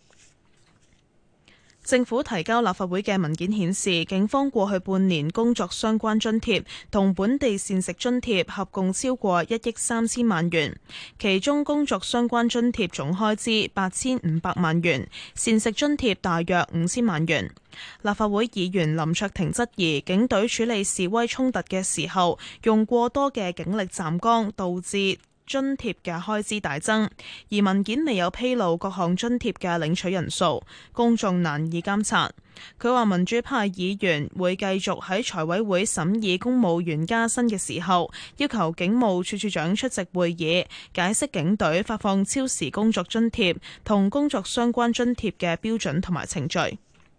政府提交立法會嘅文件顯示，警方過去半年工作相關津貼同本地膳食津貼合共超過一億三千萬元，其中工作相關津貼總開支八千五百萬元，膳食津貼大約五千萬元。立法會議員林卓廷質疑警隊處理示威衝突嘅時候用過多嘅警力站崗，導致津貼嘅開支大增，而文件未有披露各項津貼嘅領取人數，公眾難以監察。佢話民主派議員會繼續喺財委會審議公務員加薪嘅時候，要求警務處處長出席會議，解釋警隊發放超時工作津貼同工作相關津貼嘅標準同埋程序。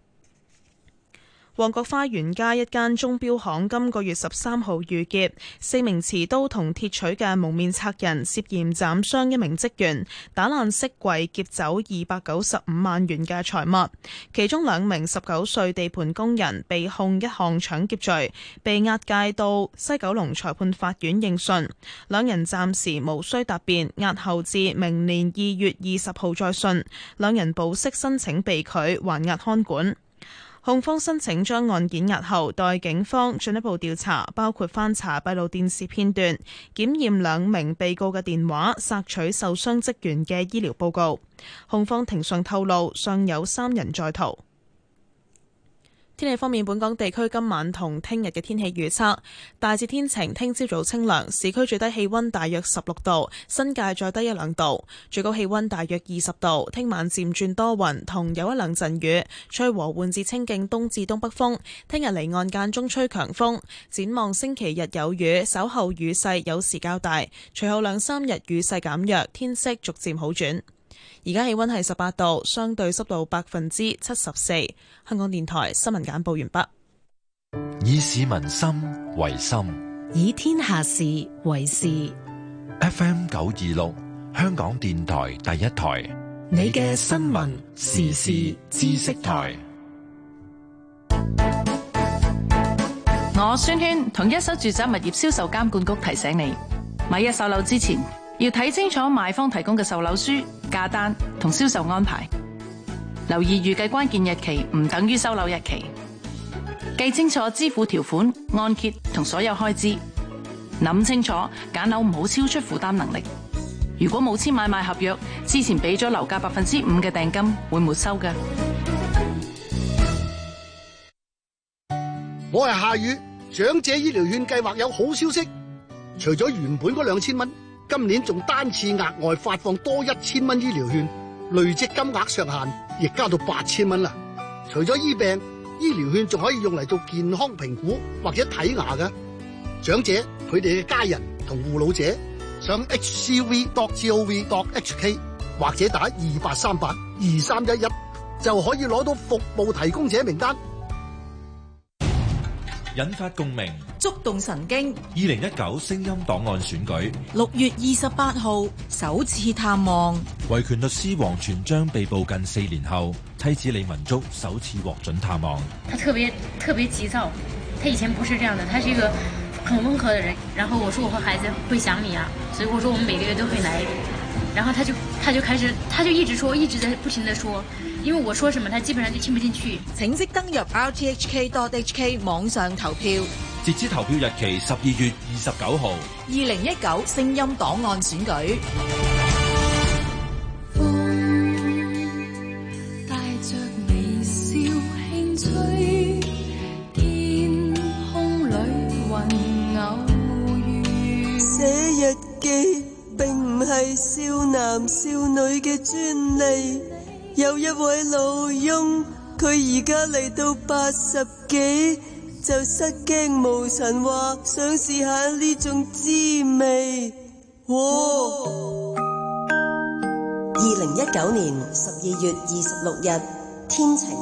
旺角花園街一間鐘錶行今個月十三號遇劫，四名持刀同鐵錘嘅蒙面賊人涉嫌斬傷一名職員，打爛飾櫃劫走二百九十五萬元嘅財物。其中兩名十九歲地盤工人被控一項搶劫罪，被押解到西九龍裁判法院應訊。兩人暫時無需答辯，押後至明年二月二十號再訊。兩人保釋申請被拒，還押看管。控方申請將案件押後，待警方進一步調查，包括翻查閉路電視片段、檢驗兩名被告嘅電話、索取受傷職員嘅醫療報告。控方庭上透露，尚有三人在逃。天氣方面，本港地區今晚同聽日嘅天氣預測大致天晴，聽朝早清涼，市區最低氣溫大約十六度，新界再低一兩度，最高氣溫大約二十度。聽晚漸轉多雲，同有一兩陣雨，吹和緩至清勁東至東北風。聽日離岸間中吹強風。展望星期日有雨，稍後雨勢有時較大，隨後兩三日雨勢減弱，天色逐漸好轉。而家氣溫係十八度，相對濕度百分之七十四。香港電台新聞簡報完畢。 以市民心為心， 以天下事為事。 F M 九二六，香港電台第一台， 你嘅新聞時事知識台。 我宣萱同一手住宅物業銷售監管局提醒你，買一手樓之前要睇清楚賣方提供嘅售樓書、價單同銷售安排，留意預計關鍵日期唔等於收樓日期，記清楚支付條款、按揭同所有開支，諗清楚揀樓唔好超出負擔能力。如果冇簽買賣合約，之前俾咗樓價百分之五嘅訂金會沒收嘅。 我係夏雨，長者醫療券計劃有好消息，除咗原本嗰兩千蚊。今年仲單次額外發放多一千蚊醫療券，累積金額上限亦加到八千蚊啦。除咗醫病， 醫療券仲可以用嚟做健康評估或者睇牙㗎。長者佢哋嘅家人同護老者上 h c v dot gov dot h k 或者打二八三八二三一一就可以攞到服務提供者名單。 引發共鳴， 觸動神經。 二零一九聲音檔案選舉， 六月二十八號首次探望。 維權律師王全璋被捕近四年後，妻子李文竹首次獲准探望。 他特別特別急躁，他以前不是這樣的，他是一個很溫和的人。然後我說我和孩子會想你啊，所以我說我們每個月都會來。然後他就他就開始，他就一直說，一直在不停地說。因為我說什麼，他基本上就聽不進去。 請即登入 r t h k dot h k 網上投票， 截止投票日期十二月二十九號。 二零一九聲音檔案選舉。 風帶着微笑輕吹，天空裏雲偶遇。 寫日記並唔係少男少女嘅專利。有一位老翁，佢而家嚟到八十幾，就失驚無神話想試下呢種滋味。 二零一九年十二月二十六日，天晴。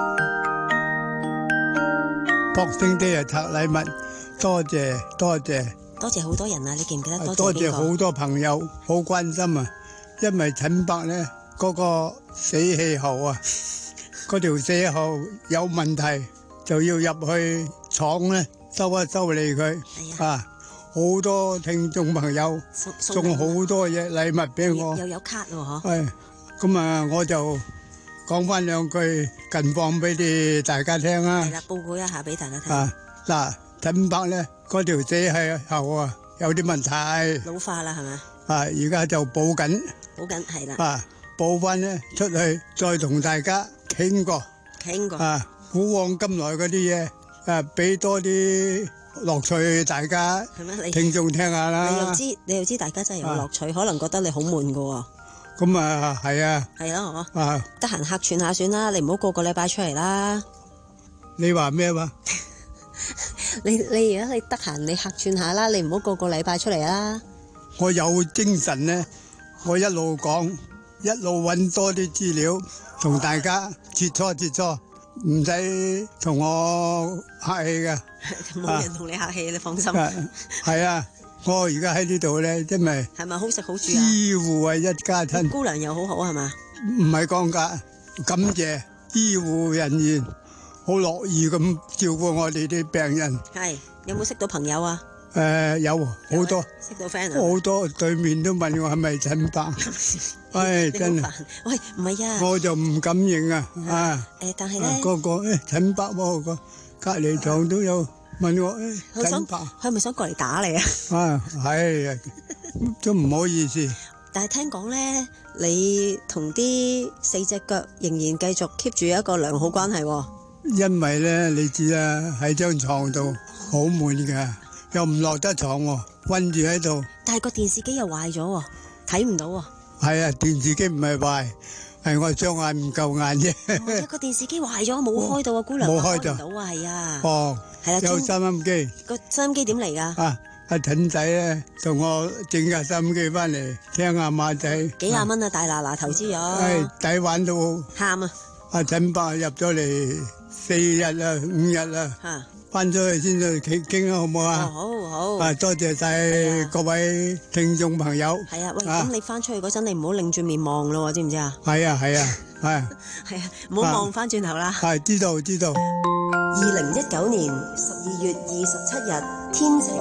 Boxing Day啊，拆禮物，多謝多謝多謝好多人啊！你記唔記得多謝邊個？ 多謝好多朋友，好關心啊！因為陳伯呢。嗰個死氣喉啊，嗰條死氣喉有問題，就要入去廠咧修一修理佢。啊，好多聽眾朋友送好多嘢禮物俾我， 又有卡喎嗬。 係，咁啊，我就講翻兩句近況俾啲大家聽啊。 係啦，報告一下俾大家聽。 啊，嗱，陳伯咧嗰條死氣喉啊有啲問題， 老化啦係咪？ 啊，而家就補緊， 補緊係啦。 啊。報翻咧出去，再同大家傾過， 傾過啊！古往今來嗰啲嘢，誒，俾多啲樂趣大家聽眾聽下啦。 你又知，你又知大家真係有樂趣，啊、可能覺得你好悶噶喎。 咁啊，係啊。 係咯，嗬。 啊， 得閒客串下算啦，你唔好個個禮拜出嚟啦。 你話咩話？ 你你而家你得閒你客串下啦，你唔好個個禮拜出嚟啦。 我有精神咧，我一路講。一路揾多啲資料，同大家切磋切磋，唔使同我客氣嘅。 冇人同你客氣，你放心。 係啊，我而家喺呢度咧，因為係咪好食好住啊？ 醫護係一家親， 姑娘又好好係嘛？ 唔係講價，感謝醫護人員，好樂意咁照顧我哋啲病人。 係，有冇識到朋友啊？ 誒、呃、有好多識到 friend 啊， 好多對面都問我係咪陳伯，唉真係， 喂唔係啊， 我就唔敢認啊啊！ 誒但係咧， 個個誒陳伯喎，個隔離床都有問我誒陳伯， 佢係咪想過嚟打你啊？ 啊係啊，都唔好意思。 但係聽講咧，你同啲四隻腳仍然繼續 keep 住一個良好關係喎。 因為咧，你知啦，喺張床度好悶㗎。又唔落得床喎，韞住喺度。 但係個電視機又壞咗喎，睇唔到喎。 係啊，電視機唔係壞，係我雙眼唔夠眼啫。 哦，個電視機壞咗，冇開到啊，姑娘。 冇開到。 開唔到啊，係啊。 哦。 係啊。 有收音機。 個收音機點嚟㗎？ 啊，阿陳仔咧同我整架收音機翻嚟聽下馬仔。 幾廿蚊啊，大嗱嗱投資咗。 係抵玩到。 喊啊！ 阿陳伯入咗嚟四日啦，五日啦。嚇。翻咗去先再傾傾啊，好唔好啊？ 好好。 啊，多謝晒各位聽眾朋友。 係啊，喂，咁你翻出去嗰陣，你唔好擰住面望咯，知唔知啊？ 係啊，係啊，係。 係啊，唔好望翻轉頭啦。 係，知道知道。 二零一九年十二月二十七日，天晴。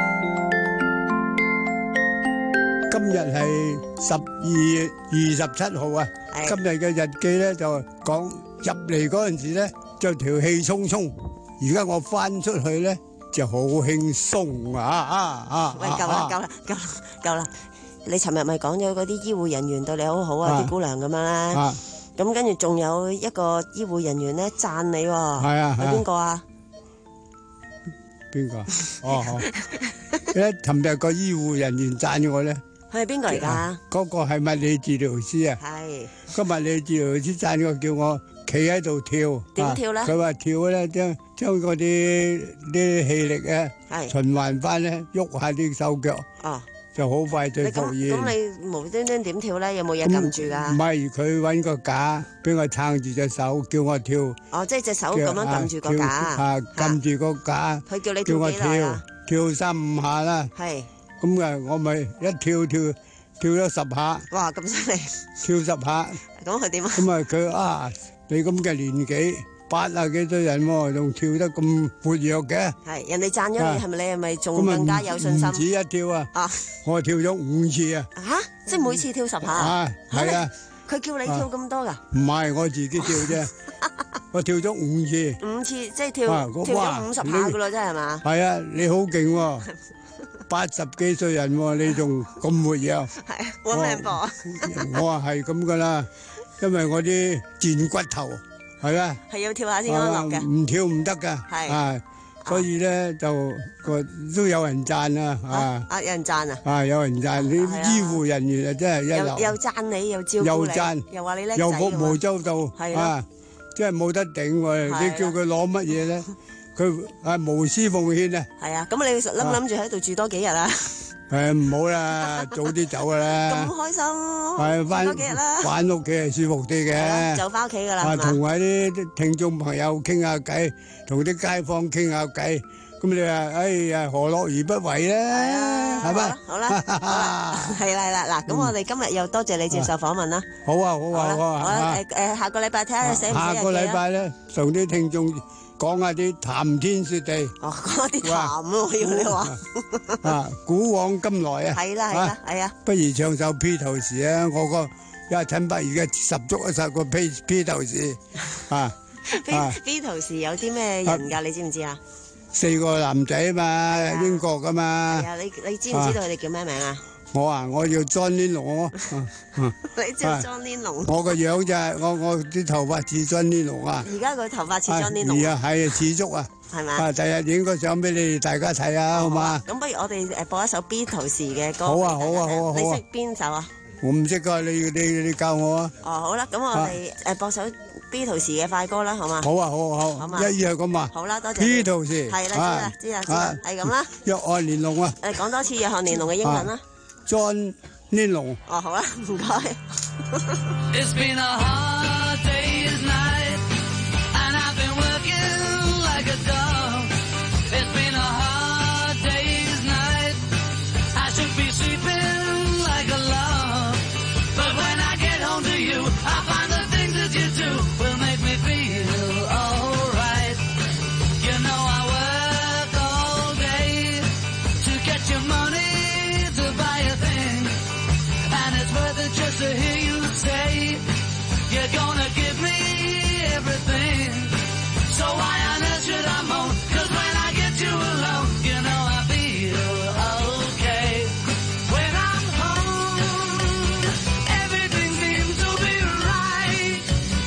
今日係十二月二十七號啊！今日嘅日記咧就講入嚟嗰陣時咧就條氣沖沖。而家我翻出去咧就好輕鬆啊啊啊！ 喂，夠啦夠啦夠啦夠啦！你尋日咪講咗嗰啲醫護人員對你好好啊，啲姑娘咁樣啦。咁跟住仲有一個醫護人員咧讚你喎。係啊係邊個啊？ 邊個？哦哦！咧，尋日個醫護人員讚我咧。 佢係邊個嚟㗎？ 嗰個係物理治療師啊。 係。 個物理治療師讚我，叫我企喺度跳。 點跳咧？ 佢話跳咧，將將嗰啲啲氣力咧循環翻咧，喐下啲手腳。哦。就好快就復現。 咁你無端端點跳咧？有冇嘢撳住㗎？ 唔係，佢揾個架俾我撐住隻手，叫我跳。 哦，即係隻手咁樣撳住個架。 啊，撳住個架。 佢叫你跳幾耐啊？ 跳三五下啦。係。咁啊，我咪一跳跳跳咗十下。 哇！咁犀利。 跳十下。 咁佢點啊？ 咁啊，佢啊，你咁嘅年紀。八啊幾歲人喎，仲跳得咁活躍嘅？係人哋讚咗你，係咪你係咪仲更加有信心？唔止一跳啊！啊，我跳咗五次啊！嚇，即係每次跳十下啊？係啊！佢叫你跳咁多㗎？唔係，我自己跳啫。我跳咗五次。五次即係跳跳咗五十下㗎咯，真係嘛？係啊，你好勁喎！八十幾歲人喎，你仲咁活躍？係揾命搏啊！我話係咁㗎啦，因為我啲賤骨頭。係啊，係要跳下先安樂嘅，唔跳唔得噶，係啊，所以咧就個都有人讚啊，啊，啊有人讚啊，啊有人讚，啲醫護人員啊真係一流，又讚你又照顧你，又讚，又話你叻仔，又服務周到，係啊，真係冇得頂喎，你叫佢攞乜嘢咧，佢啊無私奉獻啊，係啊，咁你諗諗住喺度住多幾日啊？誒唔好啦，早啲走噶啦！咁開心，係翻多幾日啦，翻屋企係舒服啲嘅，就翻屋企噶啦，係嘛？同埋啲聽眾朋友傾下偈，同啲街坊傾下偈，咁你話哎呀何樂而不為咧？係嘛？好啦，係啦係啦，嗱，咁我哋今日又多謝你接受訪問啦。好啊好啊好啊！好啦誒誒，下個禮拜睇下你寫唔寫日記啊？下個禮拜咧，同啲聽眾講下啲談天說地，哦，講啲談咯，要你話啊，古往今來啊，係啦係啦係啊，不如唱首披頭士啊，我個因為陳柏而家十足一首個披披頭士啊，披披頭士有啲咩人㗎？你知唔知啊？四個男仔嘛，英國㗎嘛。係啊，你你知唔知道佢哋叫咩名啊？我啊，我叫 John Lennon。你叫 John Lennon？我個樣就係我我啲頭髮似 John Lennon啊！而家個頭髮似 John Lennon。而啊，係啊，似足啊！係咪啊？第日影個相俾你哋大家睇啊，好嘛？咁不如我哋誒播一首 Beatles 嘅歌。好啊，好啊，好啊，你識邊首啊？我唔識㗎，你你你教我啊！哦，好啦，咁我哋誒播首 Beatles 嘅快歌啦，好嘛？好啊，好啊，好。好嘛？一於係咁啊！好啦，多謝。Beatles 係啦，知啦，知啦，係咁啦。約翰連儂啊！誒，講多次約翰連儂嘅英文啦。John Lennon。哦，好啦，唔該。It's been a hard day's night, and I've been working like a dog. It's been a hard day's night, I should be sleeping like a log. But when I get home to you, I find the things that you do will make me feel alright. You know I work all day to get your money to buy a thing, and it's worth it just to hear you say you're gonna give me everything. So why on earth should I moan? 'Cause when I get you alone, you know I feel okay. When I'm home, everything seems to be right.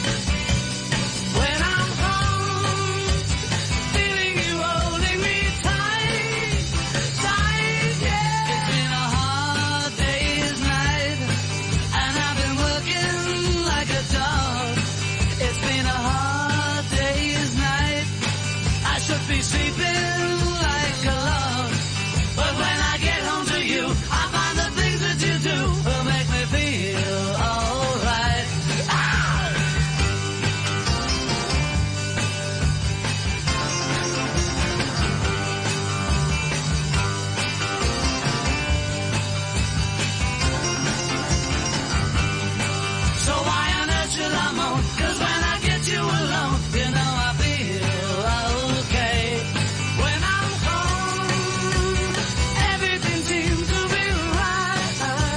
When I'm home, feeling you holding me tight, tight, yeah. It's been a hard day's night, and I've been working like a dog. It's been a hard day's night, I should be sleeping like a log. But when I get home to you, I find the things that you do will make me feel alright. Ah! So why on earth should I moan? 'Cause when I get you alone, you know I feel okay. When I'm home, everything seems to be right.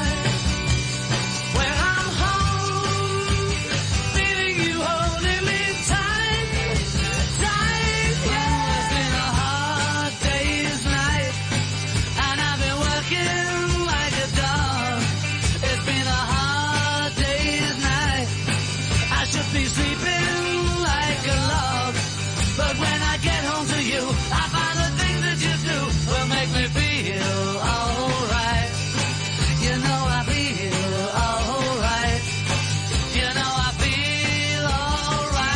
When I'm home, feeling you holding me tight, tight, yeah. It's been a hard day's night, and I've been working like a dog. It's been a hard day's night, I should be sleeping like a log. But when I get home to you, I find the things that you do will make me feel alright. You know I feel alright. You know I feel alright.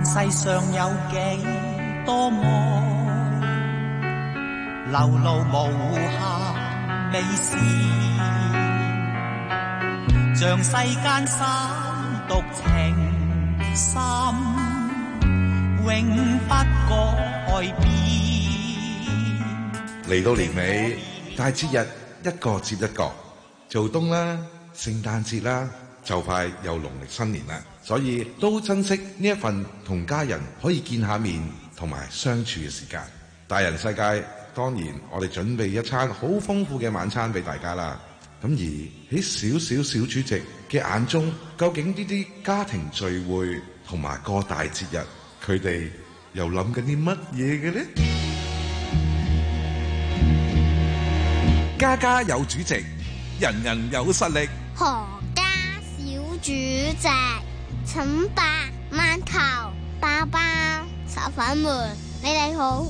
問世上有幾多愛，流露無限美事，像世間三毒情深，永不改變。 嚟到年尾，大節日一個接一個，做冬啦、聖誕節啦，就快又農曆新年啦，所以都珍惜呢一份同家人可以見下面同埋相處嘅時間。大人世界，當然我哋準備一餐好豐富嘅晚餐俾大家啦。咁而喺小小小主席嘅眼中，究竟呢啲家庭聚會同埋過大節日，佢哋又諗緊啲乜嘢嘅呢？ 家家有主席，人人有實力。 何家小主席，請白饅頭、包包、炒粉們，你哋好。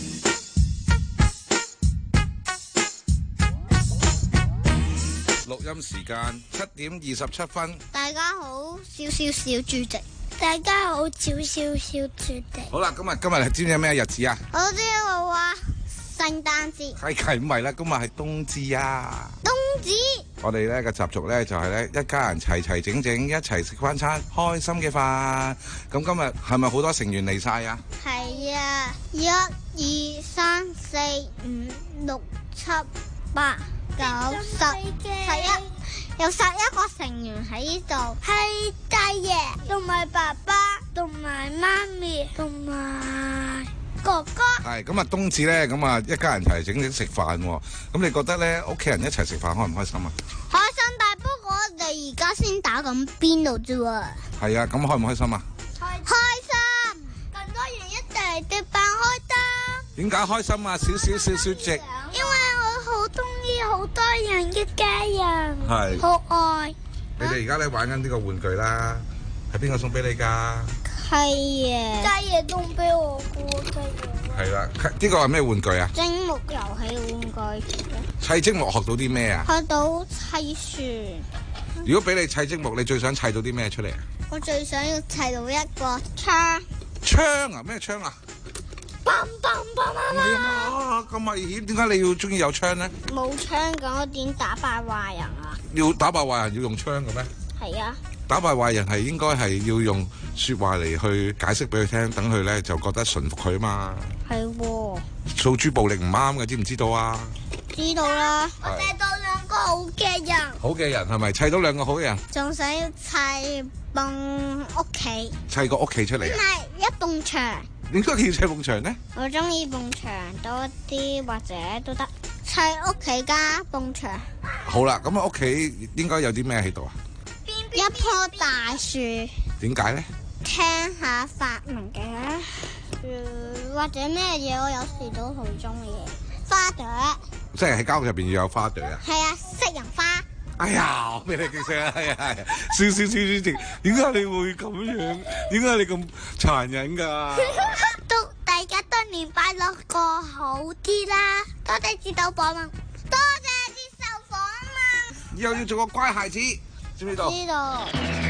錄音時間七點二十七分。 大家好，小小小主席。大家好，小小小主席。 好啦，今日今日係知唔知咩日子啊？ 我知道啊。聖誕節係係唔係啦？今日係冬至啊！ 冬至， 我哋咧個習俗咧就係咧一家人齊齊整整一齊食翻餐開心嘅飯。咁今日係咪好多成員嚟晒啊？ 係啊，一、二、三、四、五、六、七、八、九、十、十一，有十一個成員喺呢度，係大爺同埋爸爸同埋媽咪同埋哥哥。 係咁啊，冬至咧，咁啊，一家人齊整整食飯。咁你覺得咧，屋企人一齊食飯開唔開心啊？ 開心，但不過我哋而家先打緊邊爐啫喎。 係啊，咁開唔開心啊？ 開心，咁多人一齊食飯開心。 點解開心啊？少少少少隻。 因為我好中意好多人一家人， 係好愛。 你哋而家咧玩緊呢個玩具啦，係邊個送俾你噶？ 係爺，家爺送俾我嘅家爺。 係啦，呢個係咩玩具啊？ 積木遊戲玩具。 砌積木學到啲咩啊？ 學到砌船。 如果俾你砌積木，你最想砌到啲咩出嚟啊？ 我最想要砌到一個槍。 槍啊？咩槍啊？ 砰砰砰砰砰！咁危險，點解你要中意有槍咧？ 冇槍咁，我點打敗壞人啊？ 要打敗壞人要用槍嘅咩？ 係啊。 打敗壞人係應該係要用說話嚟去解釋俾佢聽，等佢咧就覺得順服佢啊嘛。係喎。訴諸暴力唔啱嘅，知唔知道啊？ 知道啦。我砌到兩個好嘅人。 好嘅人係咪砌到兩個好嘅人？ 仲想要砌棟屋企。 砌個屋企出嚟啊？ 唔係一棟牆。 點解要砌埲牆呢？我中意埲牆多啲，或者都得。砌屋企加埲牆。 好啦，咁啊屋企應該有啲咩喺度啊？ 一棵大樹。 點解咧？ 聽下發明嘅，或者咩嘢我有時都好中意。花朵。 即係喺間屋入邊要有花朵啊？ 係啊，食人花。 哎呀，俾你記聲啊！係啊係啊，少少少少少，點解你會咁樣？點解你咁殘忍噶？ 祝大家新年快樂過好啲啦！多謝指導訪問，多謝接受訪問。 以後要做個乖孩子。知唔知道？知道。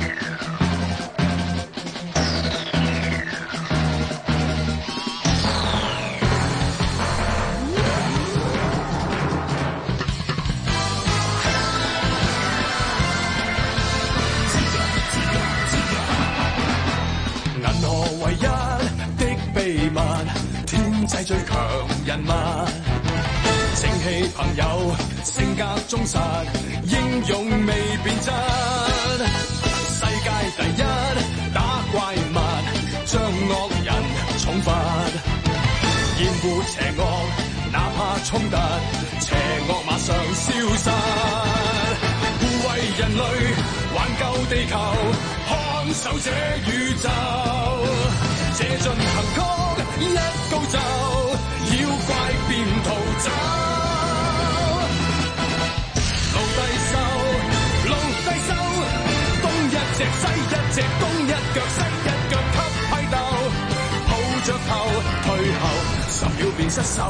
銀河唯一的秘密，天際最強人物。正氣朋友，性格忠實，英勇未變質。世界第一打怪物，將惡人重罰，厭惡邪惡，哪怕衝突，邪惡馬上消失。護衛人類，挽救地球，看守這宇宙。這進行曲一高奏，妖怪便逃走。路低收，路低收，東一隻西一隻，東一腳西一腳給批鬥，抱着頭退後，十秒便失手。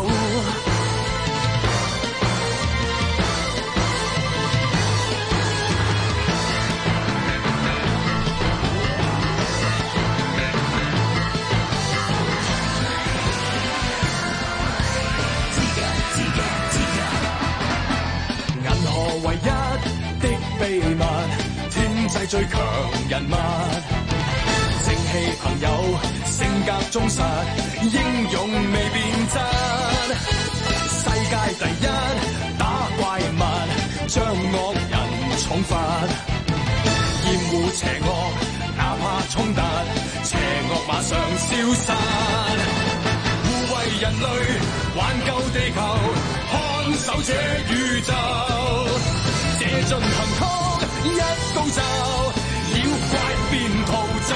秘密，天際最強人物。正氣朋友，性格忠實，英勇未變質。世界第一打怪物，將惡人重罰。厭惡邪惡，哪怕衝突，邪惡馬上消失。護衛人類，挽救地球，看守這宇宙。這進行曲一高奏，妖怪便逃走。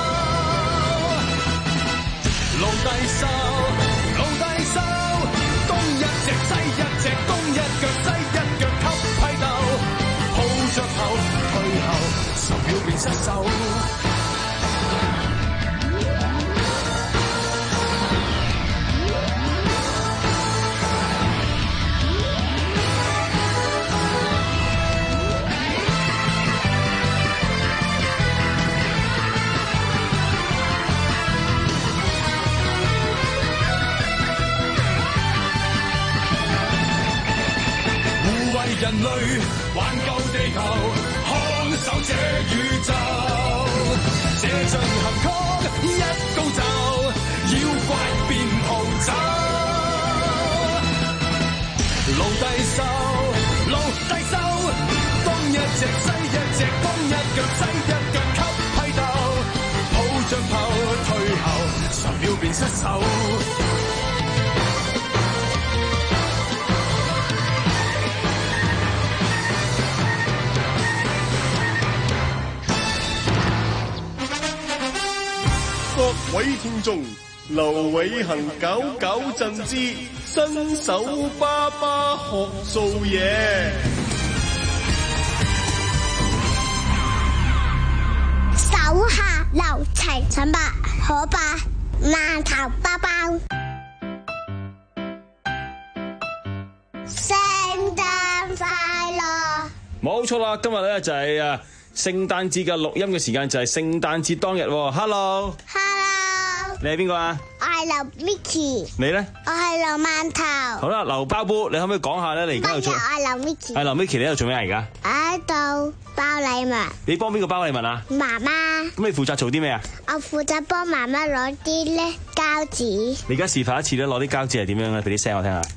奴隸獸，奴隸獸，東一隻西一隻，東一腳西一腳給批鬥，抱着頭退後，十秒便失手。人類挽救地球，看守這宇宙。這進行曲一高奏，妖怪便逃走。奴隸獸，奴隸獸，東一隻西一隻，東一腳西一腳給批鬥，抱着頭退後，十秒便失手。 各位聽眾，劉偉恒搞搞震之新手爸爸學做嘢。 手下留情，陳伯可伯饅頭包包。聖誕快樂！ 冇錯啦，今日咧就係啊聖誕節嘅錄音嘅時間，就係聖誕節當日。Hello，Hello， 你係邊個啊？ 我係劉 Micky。 你咧？ 我係劉饅頭。 好啦，劉包布，你可唔可以講下咧？你而家喺度做？ 我係劉 Micky。 係劉 Micky，你喺度做咩啊？而家？ 我喺度包禮物。 你幫邊個包禮物啊？ 媽媽。 咁你負責做啲咩啊？我負責幫媽媽攞啲咧膠紙。 你而家示範一次咧，攞啲膠紙係點樣咧？俾啲聲我聽下。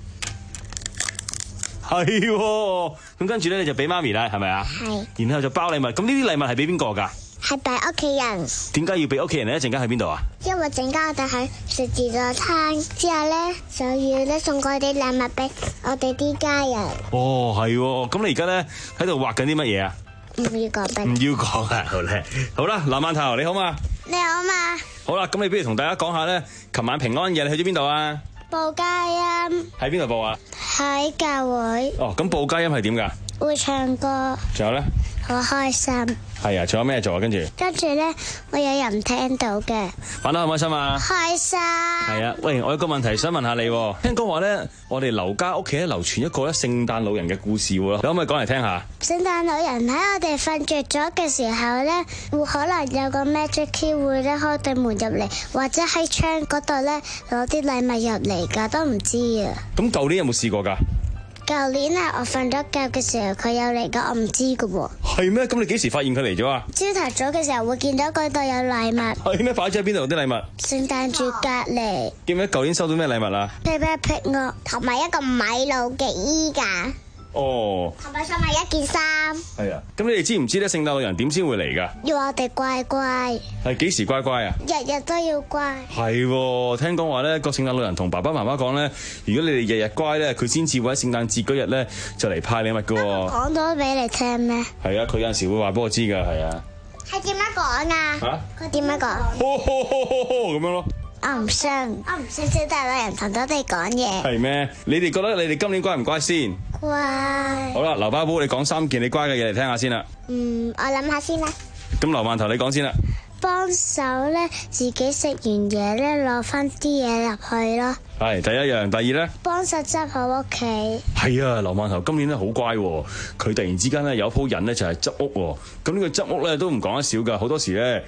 係，咁跟住咧你就俾媽咪啦，係咪啊？係。然後就包禮物，咁呢啲禮物係俾邊個噶？ 係俾屋企人。點解要俾屋企人咧？一陣間喺邊度啊？ 因為陣間我哋去食自助餐之後咧，就要咧送嗰啲禮物俾我哋啲家人。 哦，係，咁你而家咧喺度畫緊啲乜嘢啊？ 唔要講俾。 唔要講啊，好咧。好啦，劉饅頭你好嘛？ 你好嘛？ 好啦，咁你不如同大家講下咧，琴晚平安夜你去咗邊度啊？ 報佳音。 喺邊度報啊？ 喺教會。 哦，咁報佳音係點噶？ 會唱歌。 仲有咧？ 好開心。 係啊，仲有咩做啊？跟住。 跟住咧，我有人聽到嘅。 玩得開唔開心啊？ 開心。係啊，喂，我有個問題想問下你，聽講話咧，我哋劉家屋企咧流傳一個咧聖誕老人嘅故事喎，你可唔可以講嚟聽下？ 聖誕老人喺我哋瞓着咗嘅時候咧，會可能有個 magic key 會咧開對門入嚟，或者喺窗嗰度咧攞啲禮物入嚟噶，都唔知啊。咁舊年有冇試過噶？ 舊年啊，我瞓咗覺嘅時候佢有嚟噶，我唔知噶喎。 係咩？咁你幾時發現佢嚟咗啊？ 朝頭早嘅時候會見到嗰度有禮物。 係咩？擺咗喺邊度啲禮物？ 聖誕樹隔籬。 記唔記得舊年收到咩禮物啊？ 屁屁屁鵝同埋一個米露嘅衣架。 哦， 同埋送埋一件衫。 係啊，咁你哋知唔知咧聖誕老人點先會嚟噶？ 要我哋乖乖。 係幾時乖乖啊？ 日日都要乖。 係，聽講話咧個聖誕老人同爸爸媽媽講咧，如果你哋日日乖咧，佢先至會喺聖誕節嗰日咧就嚟派禮物噶。 講咗俾你聽咩？ 係啊，佢有陣時會話俾我知噶，係啊。 係點樣講啊？吓？佢點樣講？ 咁樣咯。 我唔信，我唔信聖誕老人同我哋講嘢。 係咩？你哋覺得你哋今年乖唔乖先？ 乖。 好啦，劉包寶，你講三件你乖嘅嘢嚟聽下先啦。 嗯，我諗下先啦。 咁劉饅頭你講先啦。 幫手咧，自己食完嘢咧，攞翻啲嘢入去咯。 係第一樣，第二咧？幫手執好屋企。 係啊，劉饅頭今年咧好乖，佢突然之間咧有鋪癮咧就係執屋，咁呢個執屋咧都唔講得少噶，好多時咧。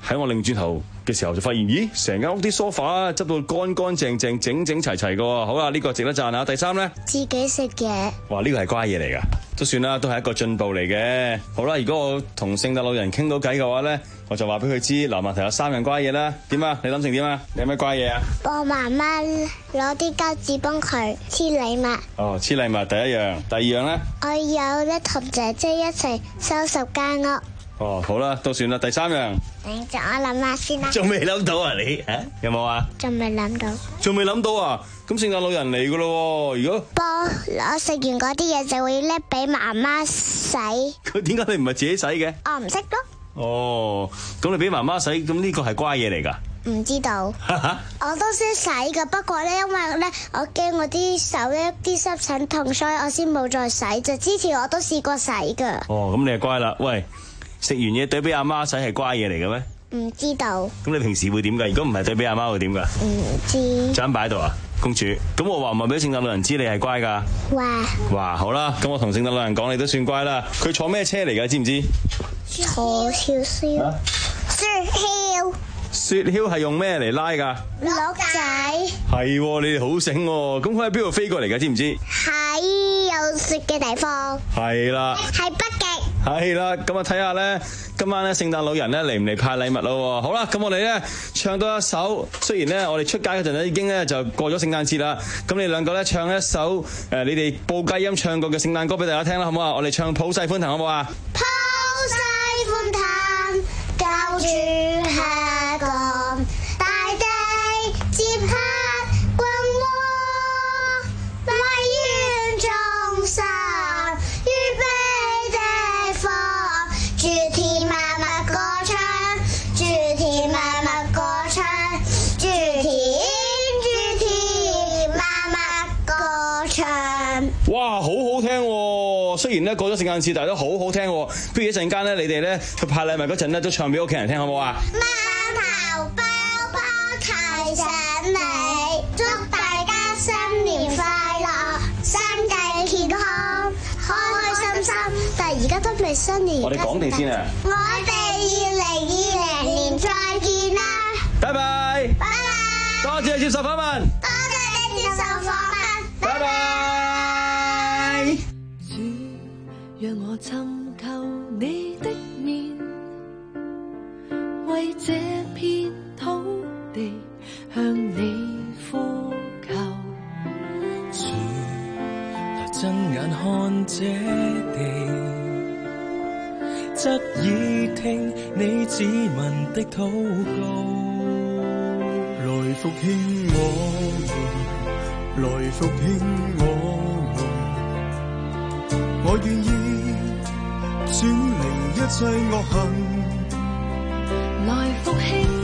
喺我擰轉頭嘅時候就發現，咦，成間屋啲梳化執到乾乾淨淨、整整齊齊㗎。好啦，呢個值得讚啊。第三咧， 自己食嘢。 哇，呢個係乖嘢嚟㗎，都算啦，都係一個進步嚟嘅。好啦，如果我同聖誕老人傾到偈嘅話咧，我就話俾佢知，劉曼婷有三樣乖嘢啦。點啊？你諗成點啊？你有咩乖嘢啊？ 幫媽媽攞啲膠紙幫佢黐禮物。 哦，黐禮物第一樣，第二樣咧？ 我有咧同姐姐一齊收拾間屋。 哦，好啦，都算啦。第三樣， 等陣我諗下先啦。 仲未諗到啊你？啊，有冇啊？ 仲未諗到。 仲未諗到啊？咁聖誕老人嚟噶咯？如果幫我食完嗰啲嘢就會拎俾媽媽洗。 佢點解你唔係自己洗嘅？ 我唔識咯。 哦，咁你俾媽媽洗，咁呢個係乖嘢嚟噶？ 唔知道。我都識洗噶，不過咧，因為咧，我驚我啲手咧啲濕疹痛，所以我先冇再洗。就之前我都試過洗噶。 哦，咁你係乖啦。喂，食完嘢對俾阿媽洗係乖嘢嚟嘅咩？ 唔知道。 咁你平時會點噶？如果唔係對俾阿媽會點噶？ 唔知。就咁擺喺度啊，公主。咁我話唔係俾聖誕老人知你係乖噶。 哇。 哇，好啦，咁我同聖誕老人講，你都算乖啦。佢坐咩車嚟噶？知唔知？ 坐少少。雪橇。 雪橇係用咩嚟拉噶？ 鹿仔。 係，你哋好醒。咁佢喺邊度飛過嚟噶？知唔知？ 喺有雪嘅地方。 係啦。 喺北極。 係啦，咁啊睇下咧，今晚咧聖誕老人咧嚟唔嚟派禮物咯？好啦，咁我哋咧唱多一首，雖然咧我哋出街嗰陣咧已經咧就過咗聖誕節啦，咁你兩個咧唱一首誒、呃、你哋報佳音唱過嘅聖誕歌俾大家聽啦，好唔好啊？我哋唱普世歡騰好唔好啊？ 普世歡騰，救主下降，大地接客君王，為願眾生預備地方，諸天萬物歌唱，諸天萬物歌唱，諸天諸天萬物歌唱。 哇，好好聽喎！雖然咧過咗聖誕節，但係都好好聽喎。不如一陣間咧，你哋咧去派禮物嗰陣咧，都唱俾屋企人聽，好唔好啊？ 馬頭包包提醒你，祝大家新年快樂，身體健康，開開心心。但係而家都未新年， 我哋講定先啊！ 我哋二零二零年再見啦！ 拜拜！ 拜拜！ 多謝接受訪問。 多謝你接受訪問。 拜拜！ 主，讓我尋求你的面，為這片土地向你呼求。 主，來睜眼看這地，側耳聽你子民的禱告。來復興我們，來復興我們，我願意轉離一切惡行， 來復興